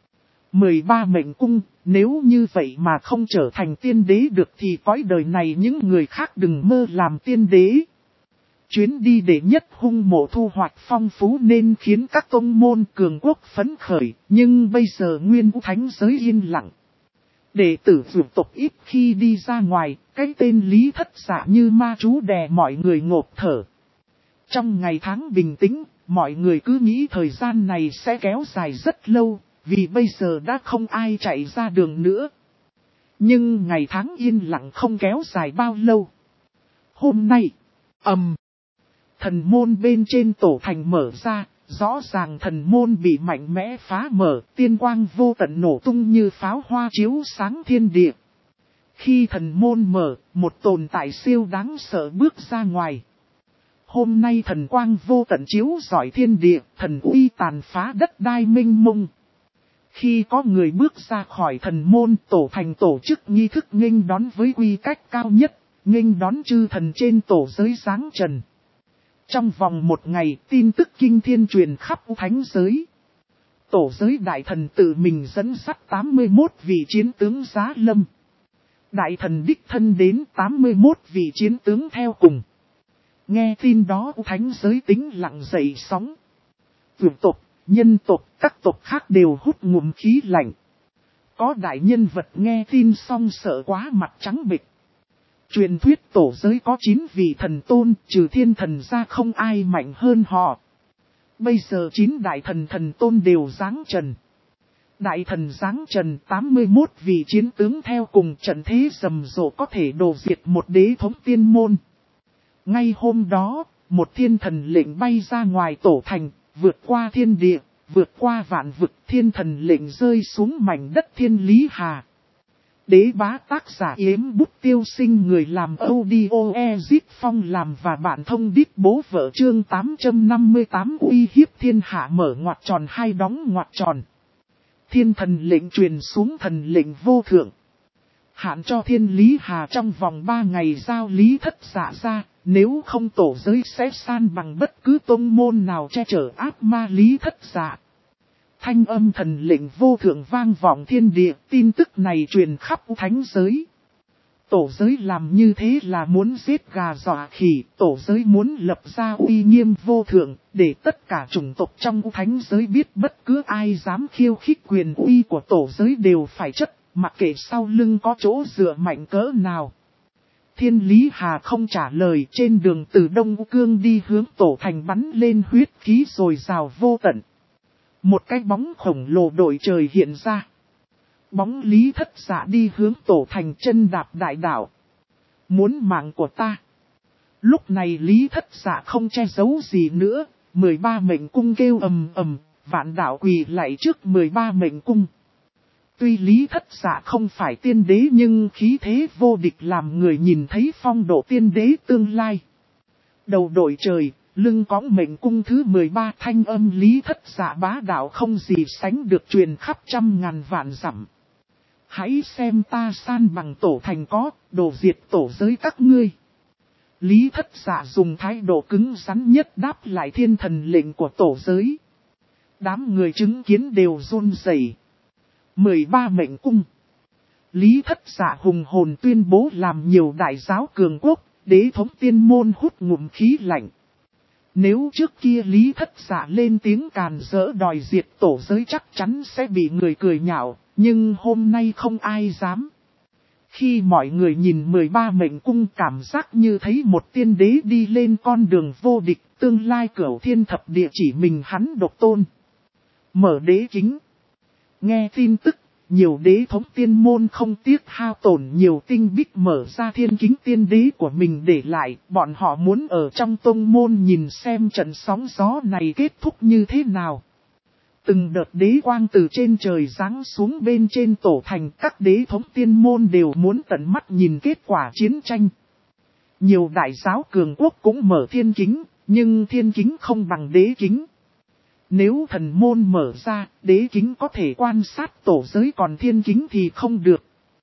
Speaker 1: 13 mệnh cung, nếu như vậy mà không trở thành tiên đế được thì cõi đời này những người khác đừng mơ làm tiên đế. Chuyến đi đệ nhất hung mộ thu hoạch phong phú nên khiến các tông môn cường quốc phấn khởi, nhưng bây giờ nguyên thánh giới yên lặng. Đệ tử vượt tộc ít khi đi ra ngoài, cái tên Lý Thất Dạ như ma chú đè mọi người ngộp thở. Trong ngày tháng bình tĩnh, mọi người cứ nghĩ thời gian này sẽ kéo dài rất lâu, vì bây giờ đã không ai chạy ra đường nữa. Nhưng ngày tháng yên lặng không kéo dài bao lâu. Hôm nay, thần môn bên trên tổ thành mở ra, rõ ràng thần môn bị mạnh mẽ phá mở, tiên quang vô tận nổ tung như pháo hoa chiếu sáng thiên địa. Khi thần môn mở, một tồn tại siêu đáng sợ bước ra ngoài. Hôm nay thần quang vô tận chiếu rọi thiên địa, thần uy tàn phá đất đai mênh mông. Khi có người bước ra khỏi thần môn, tổ thành tổ chức nghi thức nghênh đón với quy cách cao nhất, nghênh đón chư thần trên tổ giới giáng trần. Trong vòng một ngày, tin tức kinh thiên truyền khắp thánh giới. Tổ giới đại thần tự mình dẫn dắt 81 vị chiến tướng giá lâm. Đại thần đích thân đến 81 vị chiến tướng theo cùng. Nghe tin đó thánh giới tĩnh lặng dậy sóng. Vượt tộc, nhân tộc, các tộc khác đều hút ngụm khí lạnh. Có đại nhân vật nghe tin xong sợ quá mặt trắng bệch. Truyền thuyết tổ giới có 9 vị thần tôn, trừ thiên thần ra không ai mạnh hơn họ. Bây giờ 9 đại thần thần tôn đều giáng trần. Đại thần giáng trần 81 vị chiến tướng theo cùng trận thế rầm rộ có thể đổ diệt một đế thống tiên môn. Ngay hôm đó, một thiên thần lệnh bay ra ngoài tổ thành, vượt qua thiên địa, vượt qua vạn vực, thiên thần lệnh rơi xuống mảnh đất Thiên Lý Hà. Đế bá tác giả Yếm Bút Tiêu Sinh, người làm audio Ezit Phong làm và bạn thông đít bố vợ chương 858 uy hiếp thiên hạ mở ngoặc tròn hai đóng ngoặc tròn. Thiên thần lệnh truyền xuống thần lệnh vô thượng. Hạn cho Thiên Lý Hà trong vòng 3 ngày giao Lý Thất Dạ ra, nếu không tổ giới sẽ san bằng bất cứ tông môn nào che chở ác ma Lý Thất Dạ. Thanh âm thần lệnh vô thượng vang vọng thiên địa, tin tức này truyền khắp thánh giới. Tổ giới làm như thế là muốn giết gà dọa khỉ, tổ giới muốn lập ra uy nghiêm vô thượng, để tất cả chủng tộc trong thánh giới biết bất cứ ai dám khiêu khích quyền uy của tổ giới đều phải chất, mặc kệ sau lưng có chỗ dựa mạnh cỡ nào. Thiên Lý Hà không trả lời, trên đường từ Đông Cương đi hướng tổ thành bắn lên huyết khí rồi rào vô tận. Một cái bóng khổng lồ đội trời hiện ra. Bóng Lý Thất Dạ đi hướng tổ thành, chân đạp đại đạo. Muốn mạng của ta. Lúc này Lý Thất Dạ không che giấu gì nữa, 13 mệnh cung kêu ầm ầm, vạn đạo quỳ lạy trước 13 mệnh cung. Tuy Lý Thất Dạ không phải tiên đế nhưng khí thế vô địch làm người nhìn thấy phong độ tiên đế tương lai. Đầu đội trời, lưng cõng mệnh cung thứ 13, thanh âm Lý Thất Dạ bá đạo không gì sánh được truyền khắp trăm ngàn vạn dặm. Hãy xem ta san bằng tổ thành có, đổ diệt tổ giới các ngươi. Lý Thất Dạ dùng thái độ cứng rắn nhất đáp lại thiên thần lệnh của tổ giới. Đám người chứng kiến đều run rẩy. 13 mệnh cung. Lý Thất Dạ hùng hồn tuyên bố làm nhiều đại giáo cường quốc, đế thống tiên môn hút ngụm khí lạnh. Nếu trước kia Lý Thất Dạ lên tiếng càn rỡ đòi diệt tổ giới chắc chắn sẽ bị người cười nhạo, nhưng hôm nay không ai dám. Khi mọi người nhìn 13 mệnh cung cảm giác như thấy một tiên đế đi lên con đường vô địch, tương lai cửu thiên thập địa chỉ mình hắn độc tôn. Mở đế kính. Nghe tin tức, nhiều đế thống tiên môn không tiếc hao tổn nhiều tinh bích mở ra thiên kính tiên đế của mình để lại, bọn họ muốn ở trong tông môn nhìn xem trận sóng gió này kết thúc như thế nào. Từng đợt đế quang từ trên trời giáng xuống bên trên tổ thành, các đế thống tiên môn đều muốn tận mắt nhìn kết quả chiến tranh. Nhiều đại giáo cường quốc cũng mở thiên kính, nhưng thiên kính không bằng đế kính. Nếu thần môn mở ra, đế kính có thể quan sát tổ giới còn thiên kính thì không được.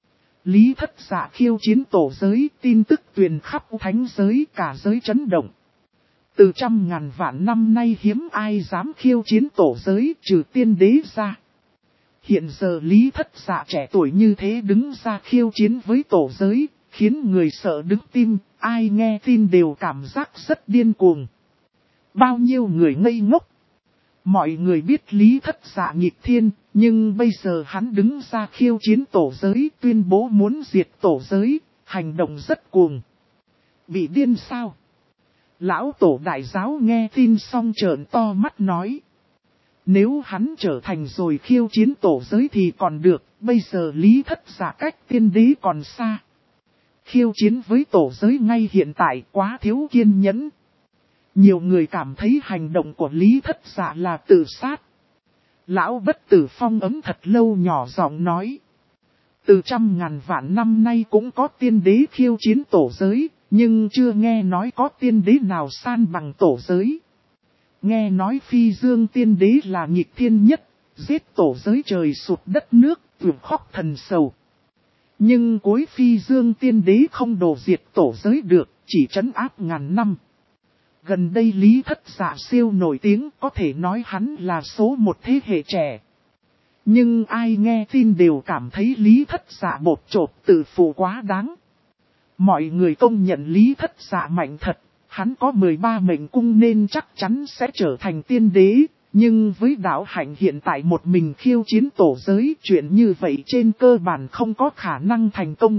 Speaker 1: Lý Thất Dạ khiêu chiến tổ giới, tin tức truyền khắp thánh giới, cả giới chấn động. Từ trăm ngàn vạn năm nay hiếm ai dám khiêu chiến tổ giới trừ tiên đế ra. Hiện giờ Lý Thất Dạ trẻ tuổi như thế đứng ra khiêu chiến với tổ giới, khiến người sợ đứng tim, ai nghe tin đều cảm giác rất điên cuồng. Bao nhiêu người ngây ngốc. Mọi người biết Lý Thất Dạ nghịch thiên, nhưng bây giờ hắn đứng ra khiêu chiến tổ giới, tuyên bố muốn diệt tổ giới, hành động rất cuồng. Bị điên sao? Lão tổ đại giáo nghe tin xong trợn to mắt nói. Nếu hắn trở thành rồi khiêu chiến tổ giới thì còn được, bây giờ Lý Thất Dạ cách tiên đế còn xa. Khiêu chiến với tổ giới ngay hiện tại quá thiếu kiên nhẫn. Nhiều người cảm thấy hành động của Lý Thất Dạ là tự sát. Lão Bất Tử Phong ấm thật lâu nhỏ giọng nói. Từ trăm ngàn vạn năm nay cũng có tiên đế khiêu chiến tổ giới, nhưng chưa nghe nói có tiên đế nào san bằng tổ giới. Nghe nói Phi Dương tiên đế là nghịch thiên nhất, giết tổ giới trời sụt đất nước, vượt khóc thần sầu. Nhưng cuối Phi Dương tiên đế không đổ diệt tổ giới được, chỉ trấn áp ngàn năm. Gần đây Lý Thất Dạ siêu nổi tiếng, có thể nói hắn là số một thế hệ trẻ. Nhưng ai nghe tin đều cảm thấy Lý Thất Dạ bột chộp tự phụ quá đáng. Mọi người công nhận Lý Thất Dạ mạnh thật, hắn có 13 mệnh cung nên chắc chắn sẽ trở thành tiên đế. Nhưng với đạo hạnh hiện tại một mình khiêu chiến tổ giới, chuyện như vậy trên cơ bản không có khả năng thành công.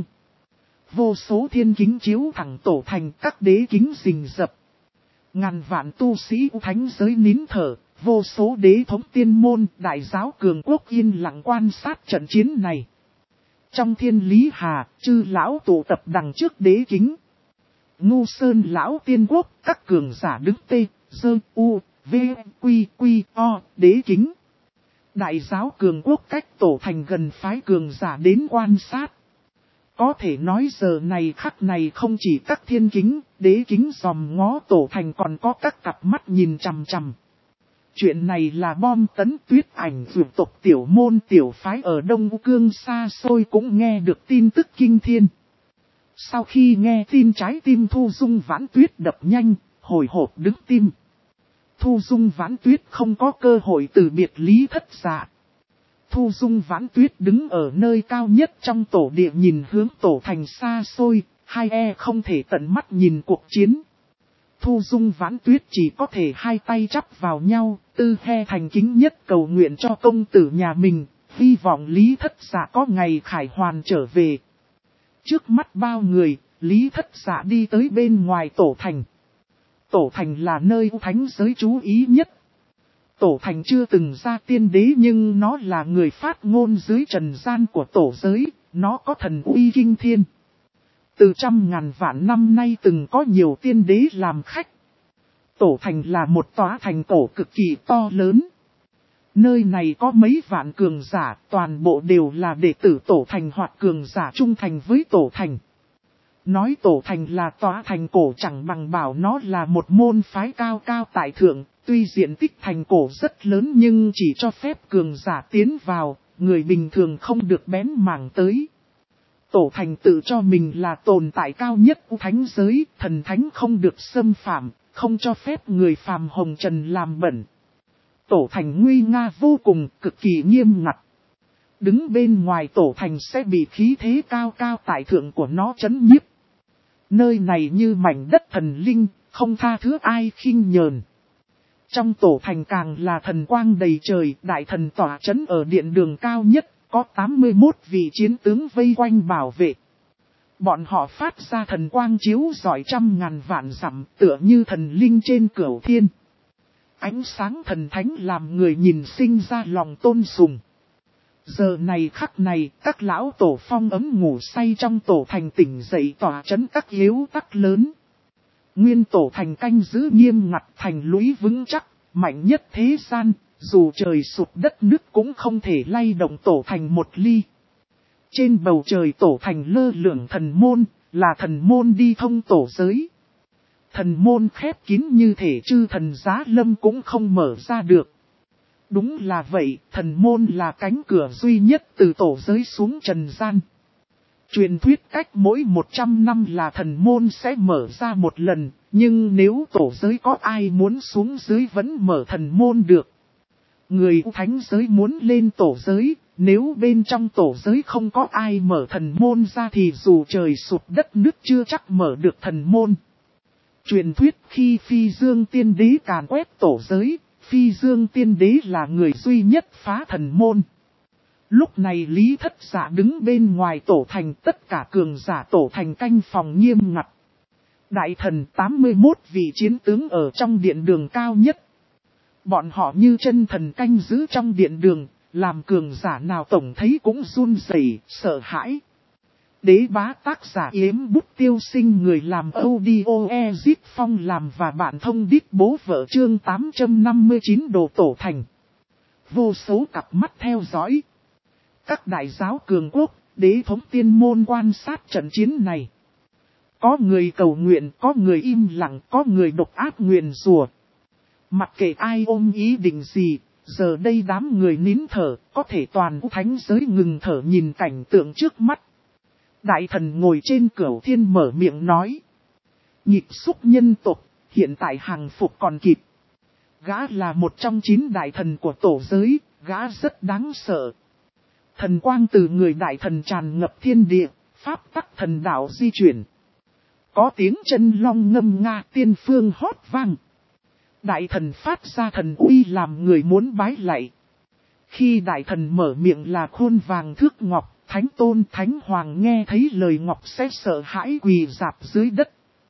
Speaker 1: Vô số thiên kính chiếu thẳng tổ thành, các đế kính rình rập. Ngàn vạn tu sĩ thánh giới nín thở, vô số đế thống tiên môn, đại giáo cường quốc yên lặng quan sát trận chiến này. Trong thiên lý hà, chư lão tụ tập đằng trước đế kính. Ngu sơn lão tiên quốc, các cường giả đứng tê, dơ, u, v, quy, quy, o, đế kính. Đại giáo cường quốc cách tổ thành gần phái cường giả đến quan sát. Có thể nói giờ này khắc này không chỉ các thiên kính, đế kính dòm ngó tổ thành còn có các cặp mắt nhìn chằm chằm. Chuyện này là bom tấn Tuyết Ảnh vượt tộc tiểu môn tiểu phái ở Đông Cương xa xôi cũng nghe được tin tức kinh thiên. Sau khi nghe tin trái tim Thu Dung Vãn Tuyết đập nhanh, hồi hộp đứng tim. Thu Dung Vãn Tuyết không có cơ hội từ biệt Lý Thất Dạ. Thu Dung Vãn Tuyết đứng ở nơi cao nhất trong tổ địa nhìn hướng tổ thành xa xôi, hai không thể tận mắt nhìn cuộc chiến. Thu Dung Vãn Tuyết chỉ có thể hai tay chắp vào nhau, tư he thành kính nhất cầu nguyện cho công tử nhà mình, hy vọng Lý Thất Dạ có ngày khải hoàn trở về. Trước mắt bao người, Lý Thất Dạ đi tới bên ngoài tổ thành. Tổ thành là nơi thánh giới chú ý nhất. Tổ thành chưa từng ra tiên đế nhưng nó là người phát ngôn dưới trần gian của tổ giới, nó có thần uy kinh thiên. Từ trăm ngàn vạn năm nay từng có nhiều tiên đế làm khách. Tổ thành là một tòa thành cổ cực kỳ to lớn. Nơi này có mấy vạn cường giả, toàn bộ đều là đệ tử tổ thành hoặc cường giả trung thành với tổ thành. Nói tổ thành là tòa thành cổ chẳng bằng bảo nó là một môn phái cao cao tại thượng, tuy diện tích thành cổ rất lớn nhưng chỉ cho phép cường giả tiến vào, người bình thường không được bén mảng tới. Tổ thành tự cho mình là tồn tại cao nhất của thánh giới, thần thánh không được xâm phạm, không cho phép người phàm hồng trần làm bẩn. Tổ thành nguy nga vô cùng, cực kỳ nghiêm ngặt. Đứng bên ngoài tổ thành sẽ bị khí thế cao cao tại thượng của nó chấn nhiếp. Nơi này như mảnh đất thần linh, không tha thứ ai khinh nhờn. Trong tổ thành càng là thần quang đầy trời, đại thần tỏa trấn ở điện đường cao nhất, có 81 vị chiến tướng vây quanh bảo vệ. Bọn họ phát ra thần quang chiếu rọi trăm ngàn vạn dặm, tựa như thần linh trên cửu thiên. Ánh sáng thần thánh làm người nhìn sinh ra lòng tôn sùng. Giờ này khắc này, các lão tổ phong ấm ngủ say trong tổ thành tỉnh dậy tỏa trấn các yếu tắc lớn. Nguyên tổ thành canh giữ nghiêm ngặt thành lũy vững chắc, mạnh nhất thế gian, dù trời sụp đất nước cũng không thể lay động tổ thành một ly. Trên bầu trời tổ thành lơ lửng thần môn, là thần môn đi thông tổ giới. Thần môn khép kín như thể chư thần giá lâm cũng không mở ra được. Đúng là vậy, thần môn là cánh cửa duy nhất từ tổ giới xuống trần gian. Truyền thuyết cách mỗi 100 năm là thần môn sẽ mở ra một lần, nhưng nếu tổ giới có ai muốn xuống dưới vẫn mở thần môn được. Người thánh giới muốn lên tổ giới, nếu bên trong tổ giới không có ai mở thần môn ra thì dù trời sụp đất nước chưa chắc mở được thần môn. Truyền thuyết khi Phi Dương tiên đế càn quét tổ giới, Phi Dương tiên đế là người duy nhất phá thần môn. Lúc này Lý Thất Dạ đứng bên ngoài tổ thành, tất cả cường giả tổ thành canh phòng nghiêm ngặt. đại thần 81 vị chiến tướng ở trong điện đường cao nhất. Bọn họ như chân thần canh giữ trong điện đường, làm cường giả nào tổng thấy cũng run rẩy, sợ hãi. Đế bá tác giả Yếm Bút Tiêu Sinh, người làm audio Ezip Phong làm và bạn thông đít bố vợ chương 859 đồ tổ thành. Vô số cặp mắt theo dõi. Các đại giáo cường quốc, đế thống tiên môn quan sát trận chiến này. Có người cầu nguyện, có người im lặng, có người độc ác nguyền rủa. Mặc kệ ai ôm ý định gì, giờ đây đám người nín thở, có thể toàn thánh giới ngừng thở nhìn cảnh tượng trước mắt. Đại thần ngồi trên cửu thiên mở miệng nói. Nhịp xúc nhân tộc, hiện tại hàng phục còn kịp. Gã là một trong 9 đại thần của tổ giới, gã rất đáng sợ. Thần quang từ người đại thần tràn ngập thiên địa, pháp tắc thần đạo di chuyển. Có tiếng chân long ngâm nga tiên phương hót vang. Đại thần phát ra thần uy làm người muốn bái lạy. Khi đại thần mở miệng là khuôn vàng thước ngọc, thánh tôn thánh hoàng nghe thấy lời ngọc sẽ sợ hãi quỳ rạp dưới đất.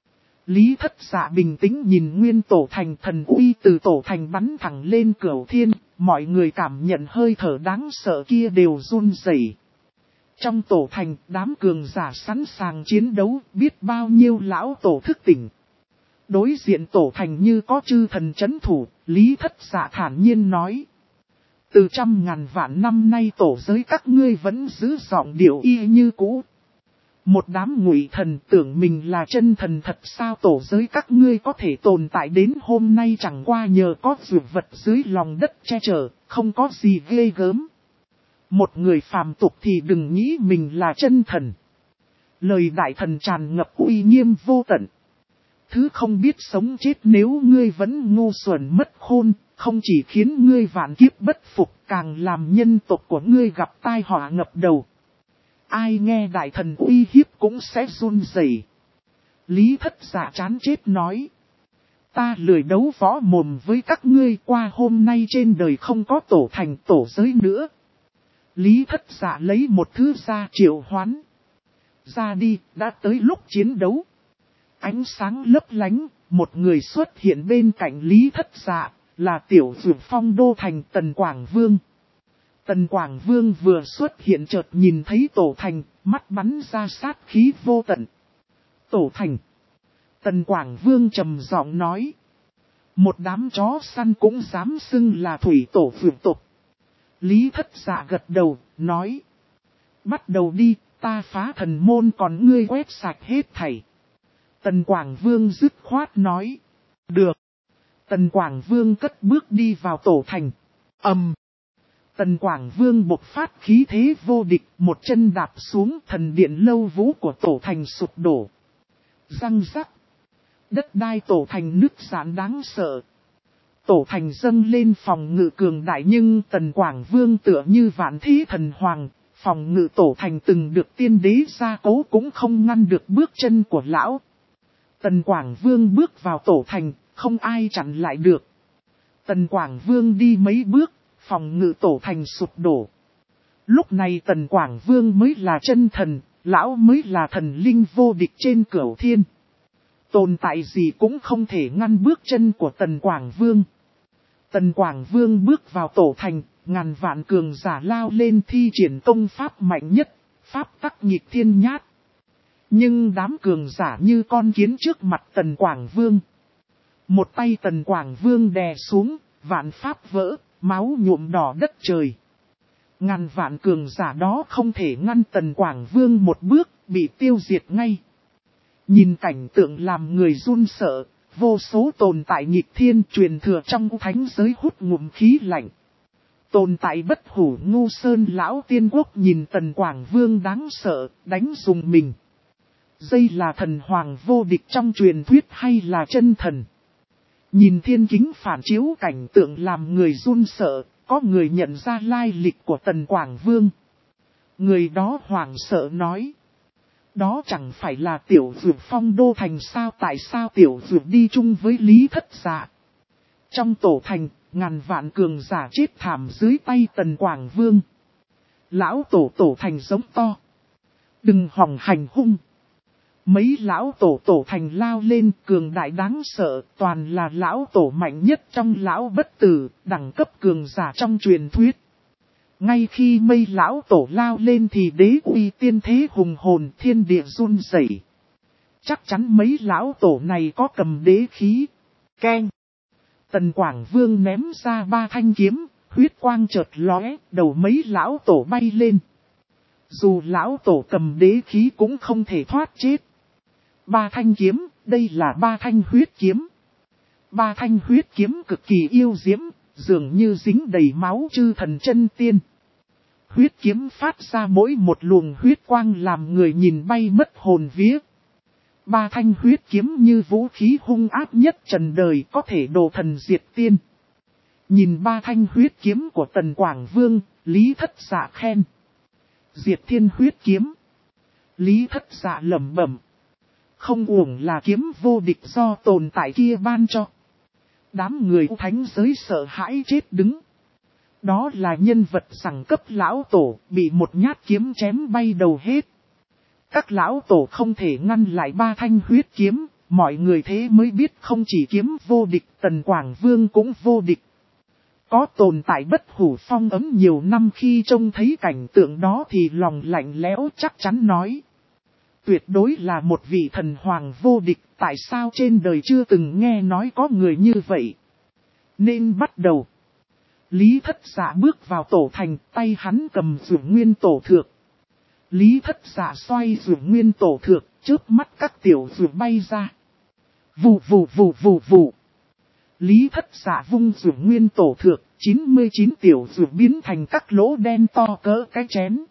Speaker 1: Lý Thất Dạ bình tĩnh nhìn nguyên tổ thành, thần uy từ tổ thành bắn thẳng lên cửu thiên, mọi người cảm nhận hơi thở đáng sợ kia đều run rẩy. Trong tổ thành, đám cường giả sẵn sàng chiến đấu, biết bao nhiêu lão tổ thức tỉnh. Đối diện tổ thành như có chư thần chấn thủ, Lý Thất Dạ thản nhiên nói. Từ 100.000 vạn năm nay tổ giới các ngươi vẫn giữ giọng điệu y như cũ. Một đám ngụy thần tưởng mình là chân thần thật sao, tổ giới các ngươi có thể tồn tại đến hôm nay chẳng qua nhờ có dược vật dưới lòng đất che chở, không có gì ghê gớm. Một người phàm tục thì đừng nghĩ mình là chân thần. Lời đại thần tràn ngập uy nghiêm vô tận. Thứ không biết sống chết, nếu ngươi vẫn ngu xuẩn mất khôn, không chỉ khiến ngươi vạn kiếp bất phục, càng làm nhân tộc của ngươi gặp tai họa ngập đầu. Ai nghe đại thần uy hiếp cũng sẽ run rẩy. Lý Thất Dạ chán chết nói. Ta lười đấu võ mồm với các ngươi, qua hôm nay trên đời không có tổ thành tổ giới nữa. Lý Thất Dạ lấy một thứ ra triệu hoán. Ra đi, đã tới lúc chiến đấu. Ánh sáng lấp lánh, một người xuất hiện bên cạnh Lý Thất Dạ, là tiểu dược phong đô thành Tần Quảng Vương. Tần Quảng Vương vừa xuất hiện chợt nhìn thấy tổ thành, mắt bắn ra sát khí vô tận. Tổ thành. Tần Quảng Vương trầm giọng nói. Một đám chó săn cũng dám xưng là thủy tổ vượt tộc. Lý Thất Dạ gật đầu, nói. Bắt đầu đi, ta phá thần môn còn ngươi quét sạch hết thảy. Tần Quảng Vương dứt khoát nói. Được. Tần Quảng Vương cất bước đi vào tổ thành. Tần Quảng Vương bộc phát khí thế vô địch, một chân đạp xuống, thần điện lâu vũ của tổ thành sụp đổ. Răng rắc. Đất đai tổ thành nứt giãn đáng sợ. Tổ thành dâng lên phòng ngự cường đại, nhưng Tần Quảng Vương tựa như vạn thí thần hoàng, phòng ngự tổ thành từng được tiên đế gia cố cũng không ngăn được bước chân của lão. Tần Quảng Vương bước vào tổ thành, không ai chặn lại được. Tần Quảng Vương đi mấy bước, phòng ngự tổ thành sụp đổ. Lúc này Tần Quảng Vương mới là chân thần, lão mới là thần linh vô địch trên cửu thiên. Tồn tại gì cũng không thể ngăn bước chân của Tần Quảng Vương. Tần Quảng Vương bước vào tổ thành, ngàn vạn cường giả lao lên thi triển công pháp mạnh nhất, pháp tắc nhịp thiên nhát. Nhưng đám cường giả như con kiến trước mặt Tần Quảng Vương. Một tay Tần Quảng Vương đè xuống, vạn pháp vỡ, máu nhuộm đỏ đất trời. Ngàn vạn cường giả đó không thể ngăn Tần Quảng Vương một bước, bị tiêu diệt ngay. Nhìn cảnh tượng làm người run sợ, vô số tồn tại nghịch thiên truyền thừa trong thánh giới hút ngụm khí lạnh. Tồn tại bất hủ ngu sơn lão tiên quốc nhìn Tần Quảng Vương đáng sợ, đánh dùng mình. Đây là thần hoàng vô địch trong truyền thuyết hay là chân thần? Nhìn thiên kính phản chiếu cảnh tượng làm người run sợ, có người nhận ra lai lịch của Tần Quảng Vương. Người đó hoảng sợ nói. Đó chẳng phải là tiểu dược phong đô thành sao, tại sao tiểu dược đi chung với Lý Thất Dạ? Trong tổ thành, ngàn vạn cường giả chết thảm dưới tay Tần Quảng Vương. Lão tổ thành giống to. Đừng hòng hành hung. Mấy lão tổ tổ thành lao lên, cường đại đáng sợ, toàn là lão tổ mạnh nhất trong lão bất tử, đẳng cấp cường giả trong truyền thuyết. Ngay khi mây lão tổ lao lên thì đế uy tiên thế hùng hồn, thiên địa run rẩy. Chắc chắn mấy lão tổ này có cầm đế khí. Keng. Tần Quảng Vương ném ra 3 thanh kiếm, huyết quang chợt lóe, đầu mấy lão tổ bay lên. Dù lão tổ cầm đế khí cũng không thể thoát chết. 3 thanh kiếm, đây là 3 thanh huyết kiếm. 3 thanh huyết kiếm cực kỳ yêu diễm, dường như dính đầy máu chư thần chân tiên. Huyết kiếm phát ra mỗi một luồng huyết quang làm người nhìn bay mất hồn vía. 3 thanh huyết kiếm như vũ khí hung ác nhất trần đời, có thể đồ thần diệt tiên. Nhìn 3 thanh huyết kiếm của Tần Quảng Vương, Lý Thất Dạ khen. Diệt thiên huyết kiếm. Lý Thất Dạ lẩm bẩm. Không uổng là kiếm vô địch do tồn tại kia ban cho. Đám người thánh giới sợ hãi chết đứng. Đó là nhân vật sẵn cấp lão tổ, bị một nhát kiếm chém bay đầu hết. Các lão tổ không thể ngăn lại 3 thanh huyết kiếm, mọi người thế mới biết không chỉ kiếm vô địch, Tần Quảng Vương cũng vô địch. Có tồn tại bất hủ phong ấm nhiều năm, khi trông thấy cảnh tượng đó thì lòng lạnh lẽo chắc chắn nói. Tuyệt đối là một vị thần hoàng vô địch, tại sao trên đời chưa từng nghe nói có người như vậy. Nên bắt đầu. Lý Thất Dạ bước vào tổ thành, tay hắn cầm Dược Nguyên Tổ Thược. Lý Thất Dạ xoay Dược Nguyên Tổ Thược, chớp mắt các tiểu dược bay ra. Vù vù vù vù vù. Lý Thất Dạ vung Dược Nguyên Tổ Thược, 99 tiểu dược biến thành các lỗ đen to cỡ cái chén.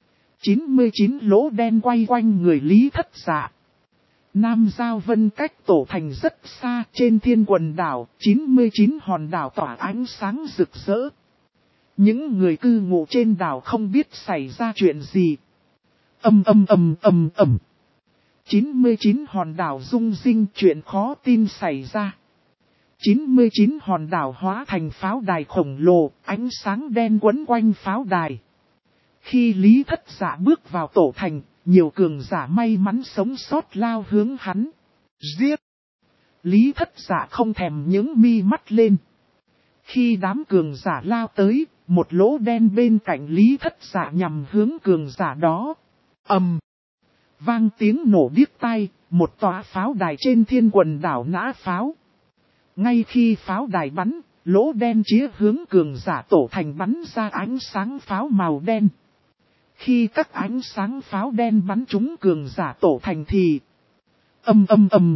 Speaker 1: 99 lỗ đen quay quanh người Lý Thất Dạ. Nam Giao Vân cách tổ thành rất xa, trên thiên quần đảo, 99 hòn đảo tỏa ánh sáng rực rỡ. Những người cư ngụ trên đảo không biết xảy ra chuyện gì. Ầm. 99 hòn đảo rung rinh, chuyện khó tin xảy ra. 99 hòn đảo hóa thành pháo đài khổng lồ, ánh sáng đen quấn quanh pháo đài. Khi Lý Thất Dạ bước vào tổ thành, nhiều cường giả may mắn sống sót lao hướng hắn. Giết! Lý Thất Dạ không thèm những mi mắt lên. Khi đám cường giả lao tới, một lỗ đen bên cạnh Lý Thất Dạ nhằm hướng cường giả đó. Ầm! Vang tiếng nổ điếc tai, một tòa pháo đài trên thiên quần đảo nã pháo. Ngay khi pháo đài bắn, lỗ đen chĩa hướng cường giả tổ thành bắn ra ánh sáng pháo màu đen. Khi các ánh sáng pháo đen bắn trúng cường giả tổ thành thì ầm.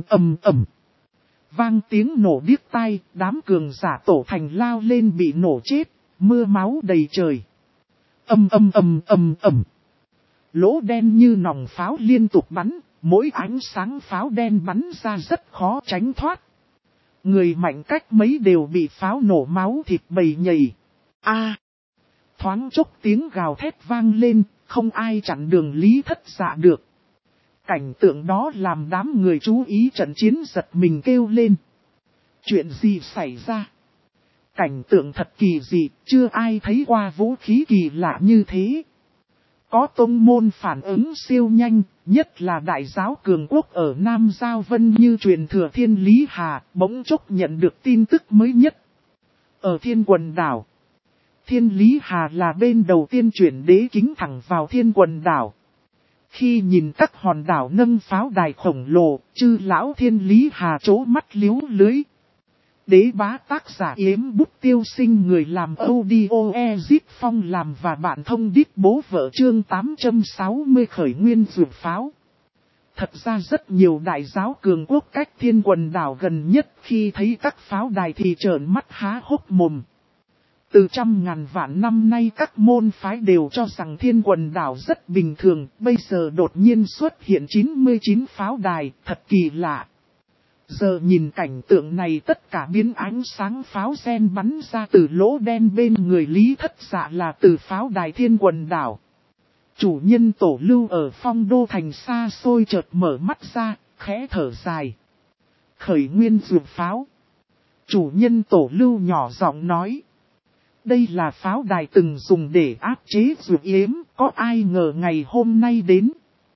Speaker 1: Vang tiếng nổ điếc tai, đám cường giả tổ thành lao lên bị nổ chết, mưa máu đầy trời. Ầm. Lỗ đen như nòng pháo liên tục bắn, mỗi ánh sáng pháo đen bắn ra rất khó tránh thoát. Người mạnh cách mấy đều bị pháo nổ máu thịt bầy nhầy. Thoáng chốc tiếng gào thét vang lên, không ai chặn đường Lý Thất Dạ được. Cảnh tượng đó làm đám người chú ý trận chiến giật mình kêu lên. Chuyện gì xảy ra? Cảnh tượng thật kỳ dị, chưa ai thấy qua vũ khí kỳ lạ như thế. Có tông môn phản ứng siêu nhanh, nhất là đại giáo cường quốc ở Nam Giao Vân như truyền thừa Thiên Lý Hà, bỗng chốc nhận được tin tức mới nhất. Ở Thiên Quần Đảo, Thiên Lý Hà là bên đầu tiên chuyển đế kính thẳng vào Thiên Quần Đảo. Khi nhìn các hòn đảo nâng pháo đài khổng lồ, chư lão Thiên Lý Hà trố mắt liếu lưới. Đế bá tác giả Yếm Bút Tiêu Sinh, người làm audio Ezip Phong làm và bạn thông đít bố vợ, chương 860 khởi nguyên dược pháo. Thật ra rất nhiều đại giáo cường quốc cách Thiên Quần Đảo gần nhất khi thấy các pháo đài thì trợn mắt há hốc mồm. Từ trăm ngàn vạn năm nay các môn phái đều cho rằng Thiên Quần Đảo rất bình thường, bây giờ đột nhiên xuất hiện 99 pháo đài, thật kỳ lạ. Giờ nhìn cảnh tượng này, tất cả biến ánh sáng pháo sen bắn ra từ lỗ đen bên người Lý Thất Dạ là từ pháo đài Thiên Quần Đảo. Chủ nhân Tổ Lưu ở Phong Đô Thành xa xôi chợt mở mắt ra, khẽ thở dài. Khởi nguyên dược pháo. Chủ nhân Tổ Lưu nhỏ giọng nói. Đây là pháo đài từng dùng để áp chế dược yếm, có ai ngờ ngày hôm nay đến.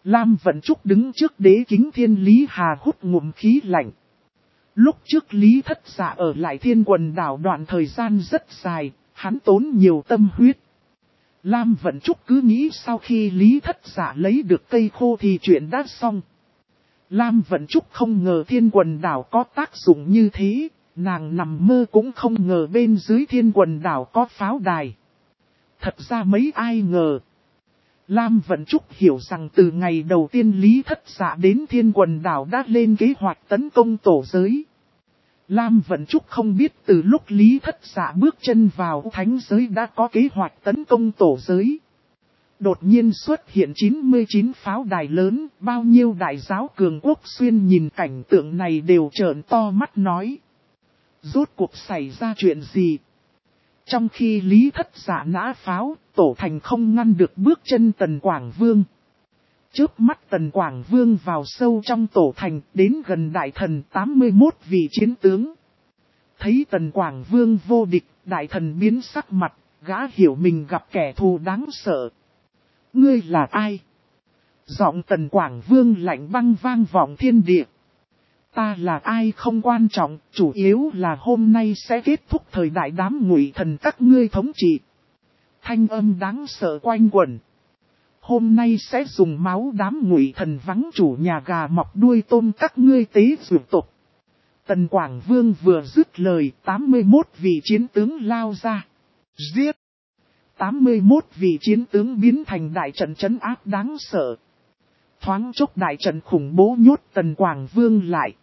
Speaker 1: Lam Vận Trúc đứng trước đế kính Thiên Lý Hà hút ngụm khí lạnh. Lúc trước Lý Thất Dạ ở lại Thiên Quần Đảo đoạn thời gian rất dài, hắn tốn nhiều tâm huyết. Lam Vận Trúc cứ nghĩ sau khi Lý Thất Dạ lấy được cây khô thì chuyện đã xong. Lam Vận Trúc không ngờ Thiên Quần Đảo có tác dụng như thế, nàng nằm mơ cũng không ngờ bên dưới Thiên Quần Đảo có pháo đài. Thật ra mấy ai ngờ. Lam Vận Trúc hiểu rằng từ ngày đầu tiên Lý Thất Dạ đến Thiên Quần Đảo đã lên kế hoạch tấn công tổ giới. Lam Vận Trúc không biết từ lúc Lý Thất Dạ bước chân vào thánh giới đã có kế hoạch tấn công tổ giới. Đột nhiên xuất hiện 99 pháo đài lớn, bao nhiêu đại giáo cường quốc xuyên nhìn cảnh tượng này đều trợn to mắt nói. Rốt cuộc xảy ra chuyện gì? Trong khi Lý Thất Dạ nã pháo, tổ thành không ngăn được bước chân Tần Quảng Vương. Chớp mắt Tần Quảng Vương vào sâu trong tổ thành, đến gần đại thần 81 vị chiến tướng. Thấy Tần Quảng Vương vô địch, đại thần biến sắc mặt, gã hiểu mình gặp kẻ thù đáng sợ. Ngươi là ai? Giọng Tần Quảng Vương lạnh băng vang vọng thiên địa. Ta là ai không quan trọng, chủ yếu là hôm nay sẽ kết thúc thời đại đám Ngụy Thần các ngươi thống trị. Thanh âm đáng sợ quanh quẩn. Hôm nay sẽ dùng máu đám Ngụy Thần vắng chủ nhà gà mọc đuôi tôm các ngươi tế dược tục. Tần Quảng Vương vừa dứt lời, 81 vị chiến tướng lao ra. Giết! 81 vị chiến tướng biến thành đại trận trấn áp đáng sợ. Thoáng chốc đại trận khủng bố nhốt Tần Quảng Vương lại.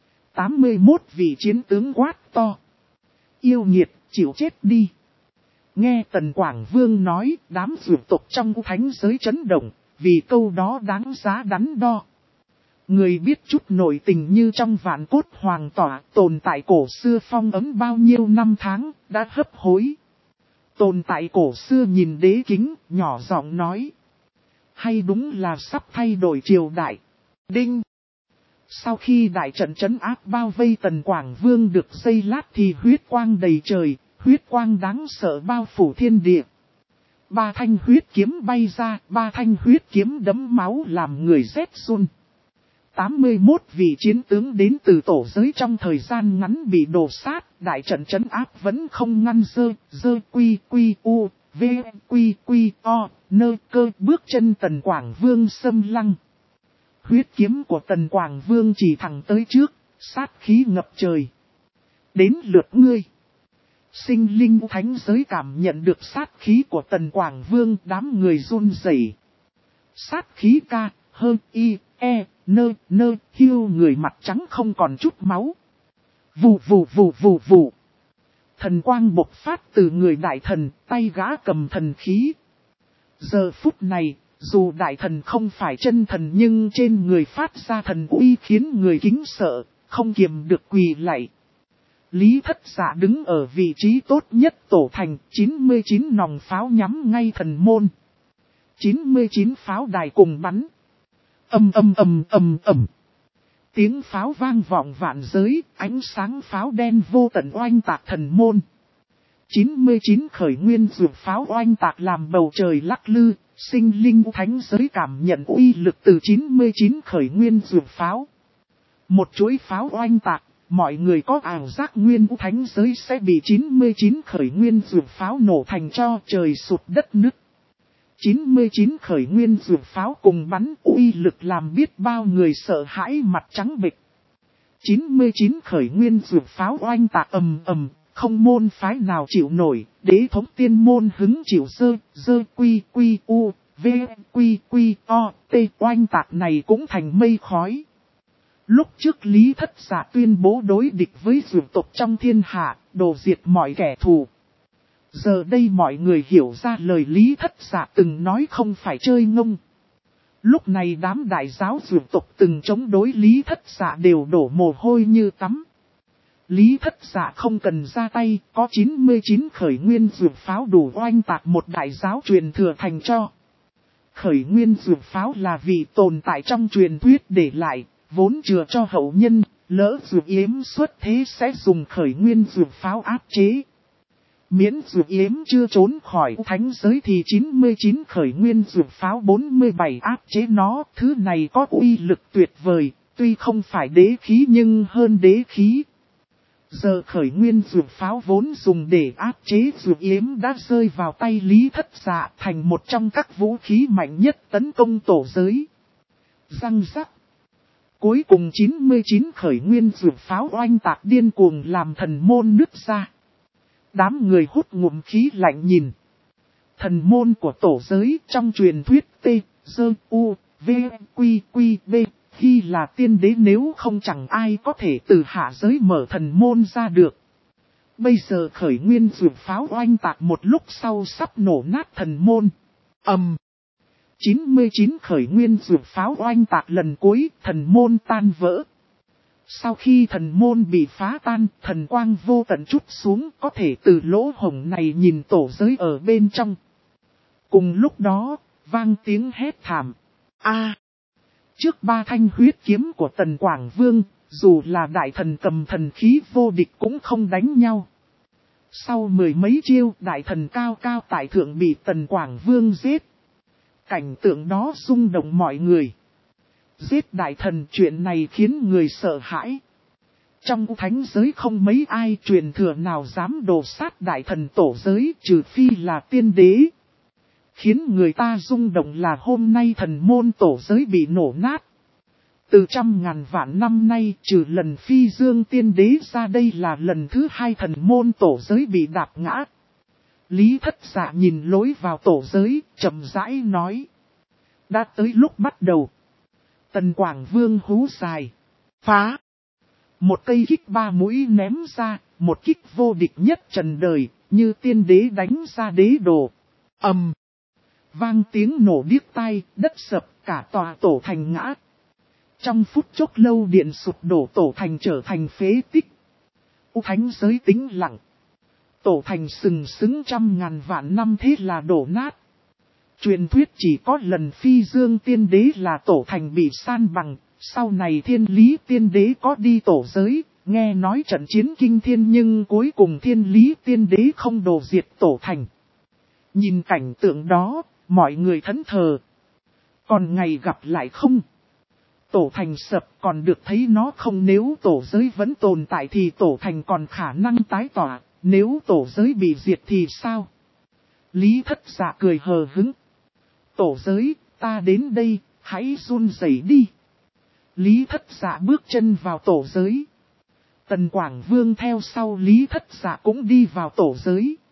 Speaker 1: 81 vị chiến tướng quát to. Yêu nghiệt, chịu chết đi. Nghe Tần Quảng Vương nói, đám dược tộc trong thánh giới chấn động, vì câu đó đáng giá đắn đo. Người biết chút nội tình như trong Vạn Cốt Hoàng Tỏa, tồn tại cổ xưa phong ấm bao nhiêu năm tháng, đã hấp hối. Tồn tại cổ xưa nhìn đế kính, nhỏ giọng nói. Hay đúng là sắp thay đổi triều đại. Đinh! Sau khi đại trận trấn áp bao vây Tần Quảng Vương được giây lát thì huyết quang đầy trời, huyết quang đáng sợ bao phủ thiên địa. 3 thanh huyết kiếm bay ra, 3 thanh huyết kiếm đấm máu làm người rét run. 81 vị chiến tướng đến từ tổ giới trong thời gian ngắn bị đổ sát, đại trận trấn áp vẫn không ngăn dơ quy u, v quy o, nơ cơ bước chân Tần Quảng Vương xâm lăng. Huyết kiếm của Tần Quảng Vương chỉ thẳng tới trước, sát khí ngập trời. Đến lượt ngươi. Sinh linh thánh giới cảm nhận được sát khí của Tần Quảng Vương, đám người run rẩy. Sát khí ca, hơn y, e, nơ, hiu người mặt trắng không còn chút máu. Vù. Thần quang bộc phát từ người đại thần, tay gã cầm thần khí. Giờ phút này, dù đại thần không phải chân thần nhưng trên người phát ra thần uy khiến người kính sợ, không kiềm được quỳ lạy. Lý Thất Dạ đứng ở vị trí tốt nhất tổ thành, 99 nòng pháo nhắm ngay thần môn. 99 pháo đài cùng bắn. Ầm. Tiếng pháo vang vọng vạn giới, ánh sáng pháo đen vô tận oanh tạc thần môn. 99 khởi nguyên dược pháo oanh tạc làm bầu trời lắc lư, sinh linh thánh giới cảm nhận uy lực từ 99 khởi nguyên dược pháo. Một chuỗi pháo oanh tạc, mọi người có ảo giác nguyên thánh giới sẽ bị 99 khởi nguyên dược pháo nổ thành cho trời sụp đất nứt. 99 khởi nguyên dược pháo cùng bắn uy lực làm biết bao người sợ hãi mặt trắng bệch. 99 khởi nguyên dược pháo oanh tạc ầm, không môn phái nào chịu nổi, đế thống tiên môn hứng chịu dơ quy u, v quy o, t oanh tạc này cũng thành mây khói. Lúc trước Lý Thất Dạ tuyên bố đối địch với dược tộc trong thiên hạ, đồ diệt mọi kẻ thù. Giờ đây mọi người hiểu ra lời Lý Thất Dạ từng nói không phải chơi ngông. Lúc này đám đại giáo dược tộc từng chống đối Lý Thất Dạ đều đổ mồ hôi như tắm. Lý Thất Dạ không cần ra tay, có 99 khởi nguyên dược pháo đủ oanh tạc một đại giáo truyền thừa thành cho. Khởi nguyên dược pháo là vì tồn tại trong truyền thuyết để lại, vốn chừa cho hậu nhân, lỡ dược yếm xuất thế sẽ dùng khởi nguyên dược pháo áp chế. Miễn dược yếm chưa trốn khỏi thánh giới thì 99 khởi nguyên dược pháo 47 áp chế nó. Thứ này có uy lực tuyệt vời, tuy không phải đế khí nhưng hơn đế khí. Giờ khởi nguyên dược pháo vốn dùng để áp chế dược yếm đã rơi vào tay Lý Thất Dạ thành một trong các vũ khí mạnh nhất tấn công tổ giới. Răng rắc. Cuối cùng 99 khởi nguyên dược pháo oanh tạc điên cuồng làm thần môn nứt ra. Đám người hút ngụm khí lạnh nhìn. Thần môn của tổ giới trong truyền thuyết T, G, U, V, Quy, Quy, B. Khi là tiên đế nếu không chẳng ai có thể từ hạ giới mở thần môn ra được. Bây giờ khởi nguyên dược pháo oanh tạc một lúc sau sắp nổ nát thần môn. 99 khởi nguyên dược pháo oanh tạc lần cuối, thần môn tan vỡ. Sau khi thần môn bị phá tan, thần quang vô tận trút xuống, có thể từ lỗ hổng này nhìn tổ giới ở bên trong. Cùng lúc đó, vang tiếng hét thảm. Trước 3 thanh huyết kiếm của Tần Quảng Vương, dù là đại thần cầm thần khí vô địch cũng không đánh nhau. Sau 10 mấy chiêu, đại thần cao cao tại thượng bị Tần Quảng Vương giết. Cảnh tượng đó rung động mọi người. Giết đại thần, chuyện này khiến người sợ hãi. Trong thánh giới không mấy ai truyền thừa nào dám đồ sát đại thần tổ giới, trừ phi là tiên đế. Khiến người ta rung động là hôm nay thần môn tổ giới bị nổ nát. Từ trăm ngàn vạn năm nay, trừ lần Phi Dương tiên đế ra, đây là lần thứ 2 thần môn tổ giới bị đạp ngã. Lý Thất Dạ nhìn lối vào tổ giới, chậm rãi nói. Đã tới lúc bắt đầu. Tần Quảng Vương hú dài. Phá. Một cây kích 3 mũi ném ra, một kích vô địch nhất trần đời, như tiên đế đánh ra đế đồ. Vang tiếng nổ điếc tai, đất sập, cả tòa tổ thành ngã. Trong phút chốc lâu điện sụp đổ, tổ thành trở thành phế tích. Thánh giới tĩnh lặng. Tổ thành sừng sững trăm ngàn vạn năm thế là đổ nát. Truyền thuyết chỉ có lần Phi Dương tiên đế là tổ thành bị san bằng. Sau này Thiên Lý tiên đế có đi tổ giới, nghe nói trận chiến kinh thiên nhưng cuối cùng Thiên Lý tiên đế không đồ diệt tổ thành. Nhìn cảnh tượng đó, mọi người thẫn thờ. Còn ngày gặp lại không? Tổ thành sập còn được thấy nó không, nếu tổ giới vẫn tồn tại thì tổ thành còn khả năng tái tỏa, nếu tổ giới bị diệt thì sao? Lý Thất Dạ cười hờ hững. Tổ giới, ta đến đây, hãy run rẩy đi. Lý Thất Dạ bước chân vào tổ giới. Tần Quảng Vương theo sau Lý Thất Dạ cũng đi vào tổ giới.